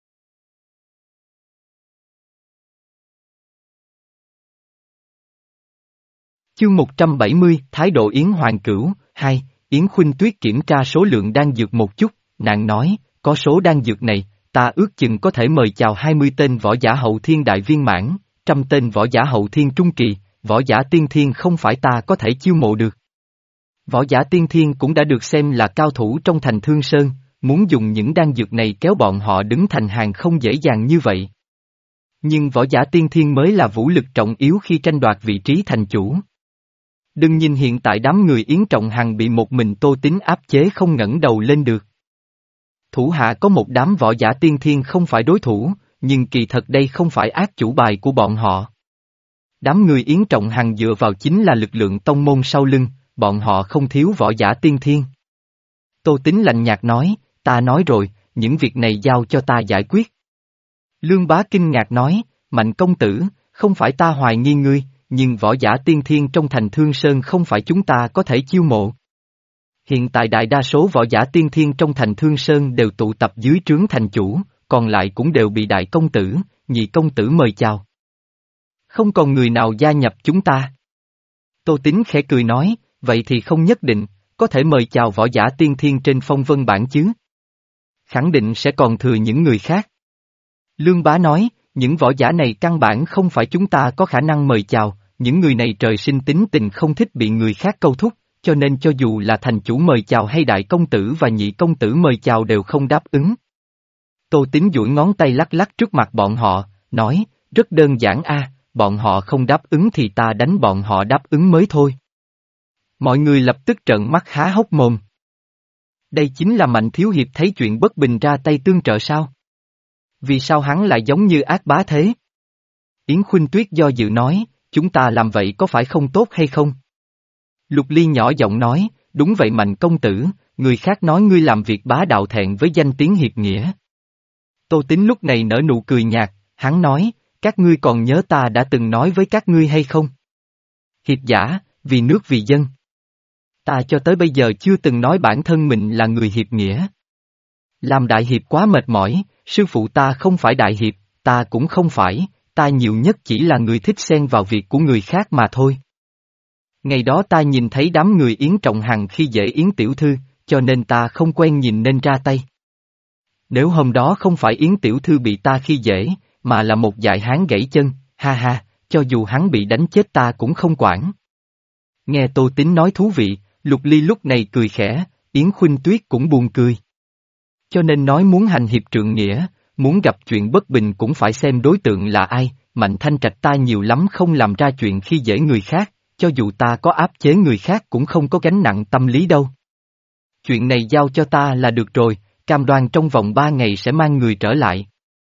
Chương một trăm bảy mươi, Thái độ Yến Hoàng Cửu, hai, Yến Khuynh Tuyết kiểm tra số lượng đan dược một chút, nàng nói, có số đan dược này, ta ước chừng có thể mời chào hai mươi tên võ giả hậu thiên đại viên mãn, trăm tên võ giả hậu thiên trung kỳ, võ giả tiên thiên không phải ta có thể chiêu mộ được. Võ giả tiên thiên cũng đã được xem là cao thủ trong thành Thương Sơn, muốn dùng những đan dược này kéo bọn họ đứng thành hàng không dễ dàng như vậy. Nhưng võ giả tiên thiên mới là vũ lực trọng yếu khi tranh đoạt vị trí thành chủ. Đừng nhìn hiện tại đám người Yến Trọng Hằng bị một mình Tô Tín áp chế không ngẩng đầu lên được. Thủ hạ có một đám võ giả tiên thiên không phải đối thủ, nhưng kỳ thật đây không phải ác chủ bài của bọn họ. Đám người Yến Trọng Hằng dựa vào chính là lực lượng tông môn sau lưng, bọn họ không thiếu võ giả tiên thiên. Tô Tín lạnh nhạt nói, ta nói rồi, những việc này giao cho ta giải quyết. Lương Bá kinh ngạc nói, Mạnh công tử, không phải ta hoài nghi ngươi, nhưng võ giả tiên thiên trong thành Thương Sơn không phải chúng ta có thể chiêu mộ. Hiện tại đại đa số võ giả tiên thiên trong thành Thương Sơn đều tụ tập dưới trướng thành chủ, còn lại cũng đều bị đại công tử, nhị công tử mời chào. Không còn người nào gia nhập chúng ta. Tô Tín khẽ cười nói, vậy thì không nhất định, có thể mời chào võ giả tiên thiên trên phong vân bảng chứ. Khẳng định sẽ còn thừa những người khác. Lương Bá nói, những võ giả này căn bản không phải chúng ta có khả năng mời chào, những người này trời sinh tính tình không thích bị người khác câu thúc, cho nên cho dù là thành chủ mời chào hay đại công tử và nhị công tử mời chào đều không đáp ứng. Tô Tín duỗi ngón tay lắc lắc trước mặt bọn họ, nói, rất đơn giản a, bọn họ không đáp ứng thì ta đánh bọn họ đáp ứng mới thôi. Mọi người lập tức trợn mắt há hốc mồm. Đây chính là Mạnh thiếu hiệp thấy chuyện bất bình ra tay tương trợ sao? Vì sao hắn lại giống như ác bá thế? Yến Khuynh Tuyết do dự nói, chúng ta làm vậy có phải không tốt hay không? Lục Ly nhỏ giọng nói, đúng vậy Mạnh công tử, người khác nói ngươi làm việc bá đạo thẹn với danh tiếng hiệp nghĩa. Tô Tín lúc này nở nụ cười nhạt, hắn nói, các ngươi còn nhớ ta đã từng nói với các ngươi hay không? Hiệp giả, vì nước vì dân. Ta cho tới bây giờ chưa từng nói bản thân mình là người hiệp nghĩa. Làm đại hiệp quá mệt mỏi, sư phụ ta không phải đại hiệp, ta cũng không phải, ta nhiều nhất chỉ là người thích xen vào việc của người khác mà thôi. Ngày đó ta nhìn thấy đám người Yến Trọng Hằng khi dễ Yến Tiểu Thư, cho nên ta không quen nhìn nên ra tay. Nếu hôm đó không phải Yến Tiểu Thư bị ta khi dễ, mà là một dại hán gãy chân, ha ha, cho dù hắn bị đánh chết ta cũng không quản. Nghe Tô Tín nói thú vị, Lục Ly lúc này cười khẽ, Yến Khuynh Tuyết cũng buồn cười. Cho nên nói muốn hành hiệp trượng nghĩa, muốn gặp chuyện bất bình cũng phải xem đối tượng là ai, Mạnh Thanh Trạch ta nhiều lắm không làm ra chuyện khi dễ người khác, cho dù ta có áp chế người khác cũng không có gánh nặng tâm lý đâu. Chuyện này giao cho ta là được rồi, cam đoan trong vòng ba ngày sẽ mang người trở lại.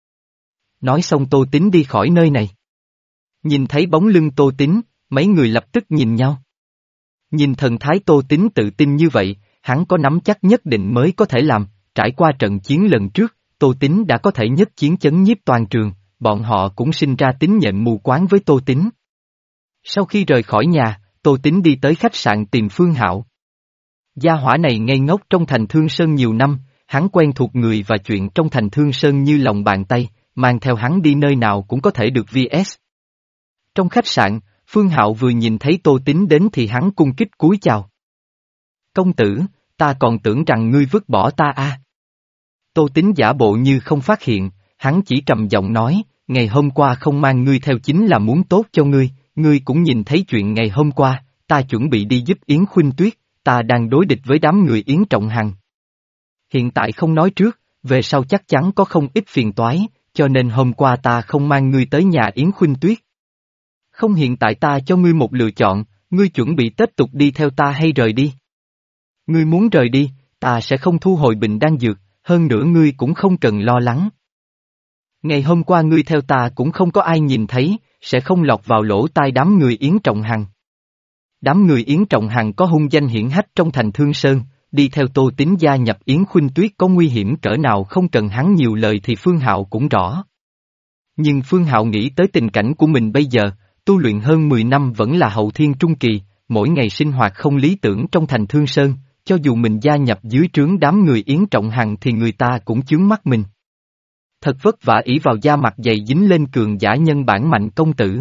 Nói xong Tô Tín đi khỏi nơi này. Nhìn thấy bóng lưng Tô Tín, mấy người lập tức nhìn nhau. Nhìn thần thái Tô Tín tự tin như vậy, hắn có nắm chắc nhất định mới có thể làm, trải qua trận chiến lần trước, Tô Tín đã có thể nhất chiến chấn nhiếp toàn trường, bọn họ cũng sinh ra tín nhiệm mù quáng với Tô Tín. Sau khi rời khỏi nhà, Tô Tín đi tới khách sạn tìm Phương Hạo. Gia hỏa này ngây ngốc trong thành Thương Sơn nhiều năm, hắn quen thuộc người và chuyện trong thành Thương Sơn như lòng bàn tay, mang theo hắn đi nơi nào cũng có thể được vê ét. Trong khách sạn, Phương Hạo vừa nhìn thấy Tô Tín đến thì hắn cung kích cúi chào. Công tử, ta còn tưởng rằng ngươi vứt bỏ ta a. Tô Tín giả bộ như không phát hiện, hắn chỉ trầm giọng nói, ngày hôm qua không mang ngươi theo chính là muốn tốt cho ngươi, ngươi cũng nhìn thấy chuyện ngày hôm qua, ta chuẩn bị đi giúp Yến Khuynh Tuyết, ta đang đối địch với đám người Yến Trọng Hằng. Hiện tại không nói trước, về sau chắc chắn có không ít phiền toái, cho nên hôm qua ta không mang ngươi tới nhà Yến Khuynh Tuyết. Không hiện tại ta cho ngươi một lựa chọn, ngươi chuẩn bị tiếp tục đi theo ta hay rời đi. Ngươi muốn rời đi, ta sẽ không thu hồi bình đan dược, hơn nữa ngươi cũng không cần lo lắng. Ngày hôm qua ngươi theo ta cũng không có ai nhìn thấy, sẽ không lọt vào lỗ tai đám người Yến Trọng Hằng. Đám người Yến Trọng Hằng có hung danh hiển hách trong thành Thương Sơn, đi theo Tô Tín gia nhập Yến Khuynh Tuyết có nguy hiểm cỡ nào không cần hắn nhiều lời thì Phương Hạo cũng rõ. Nhưng Phương Hạo nghĩ tới tình cảnh của mình bây giờ, tu luyện hơn mười năm vẫn là hậu thiên trung kỳ, mỗi ngày sinh hoạt không lý tưởng trong thành Thương Sơn, cho dù mình gia nhập dưới trướng đám người Yến Trọng Hằng thì người ta cũng chướng mắt mình. Thật vất vả ỷ vào da mặt dày dính lên cường giả nhân bản Mạnh công tử.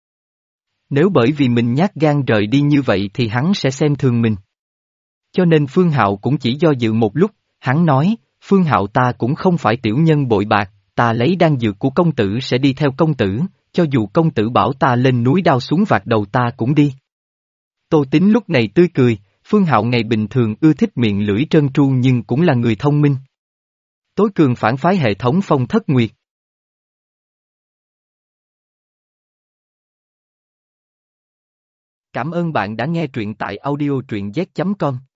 Nếu bởi vì mình nhát gan rời đi như vậy thì hắn sẽ xem thường mình. Cho nên Phương Hạo cũng chỉ do dự một lúc, hắn nói, Phương Hạo ta cũng không phải tiểu nhân bội bạc, ta lấy đan dược của công tử sẽ đi theo công tử, cho dù công tử bảo ta lên núi đao xuống vạt đầu ta cũng đi. Tô Tín lúc này tươi cười, Phương Hạo ngày bình thường ưa thích miệng lưỡi trơn tru nhưng cũng là người thông minh. Tối cường phản phái hệ thống Phong Thất Nguyệt. Cảm ơn bạn đã nghe truyện tại audio truyện z chấm com.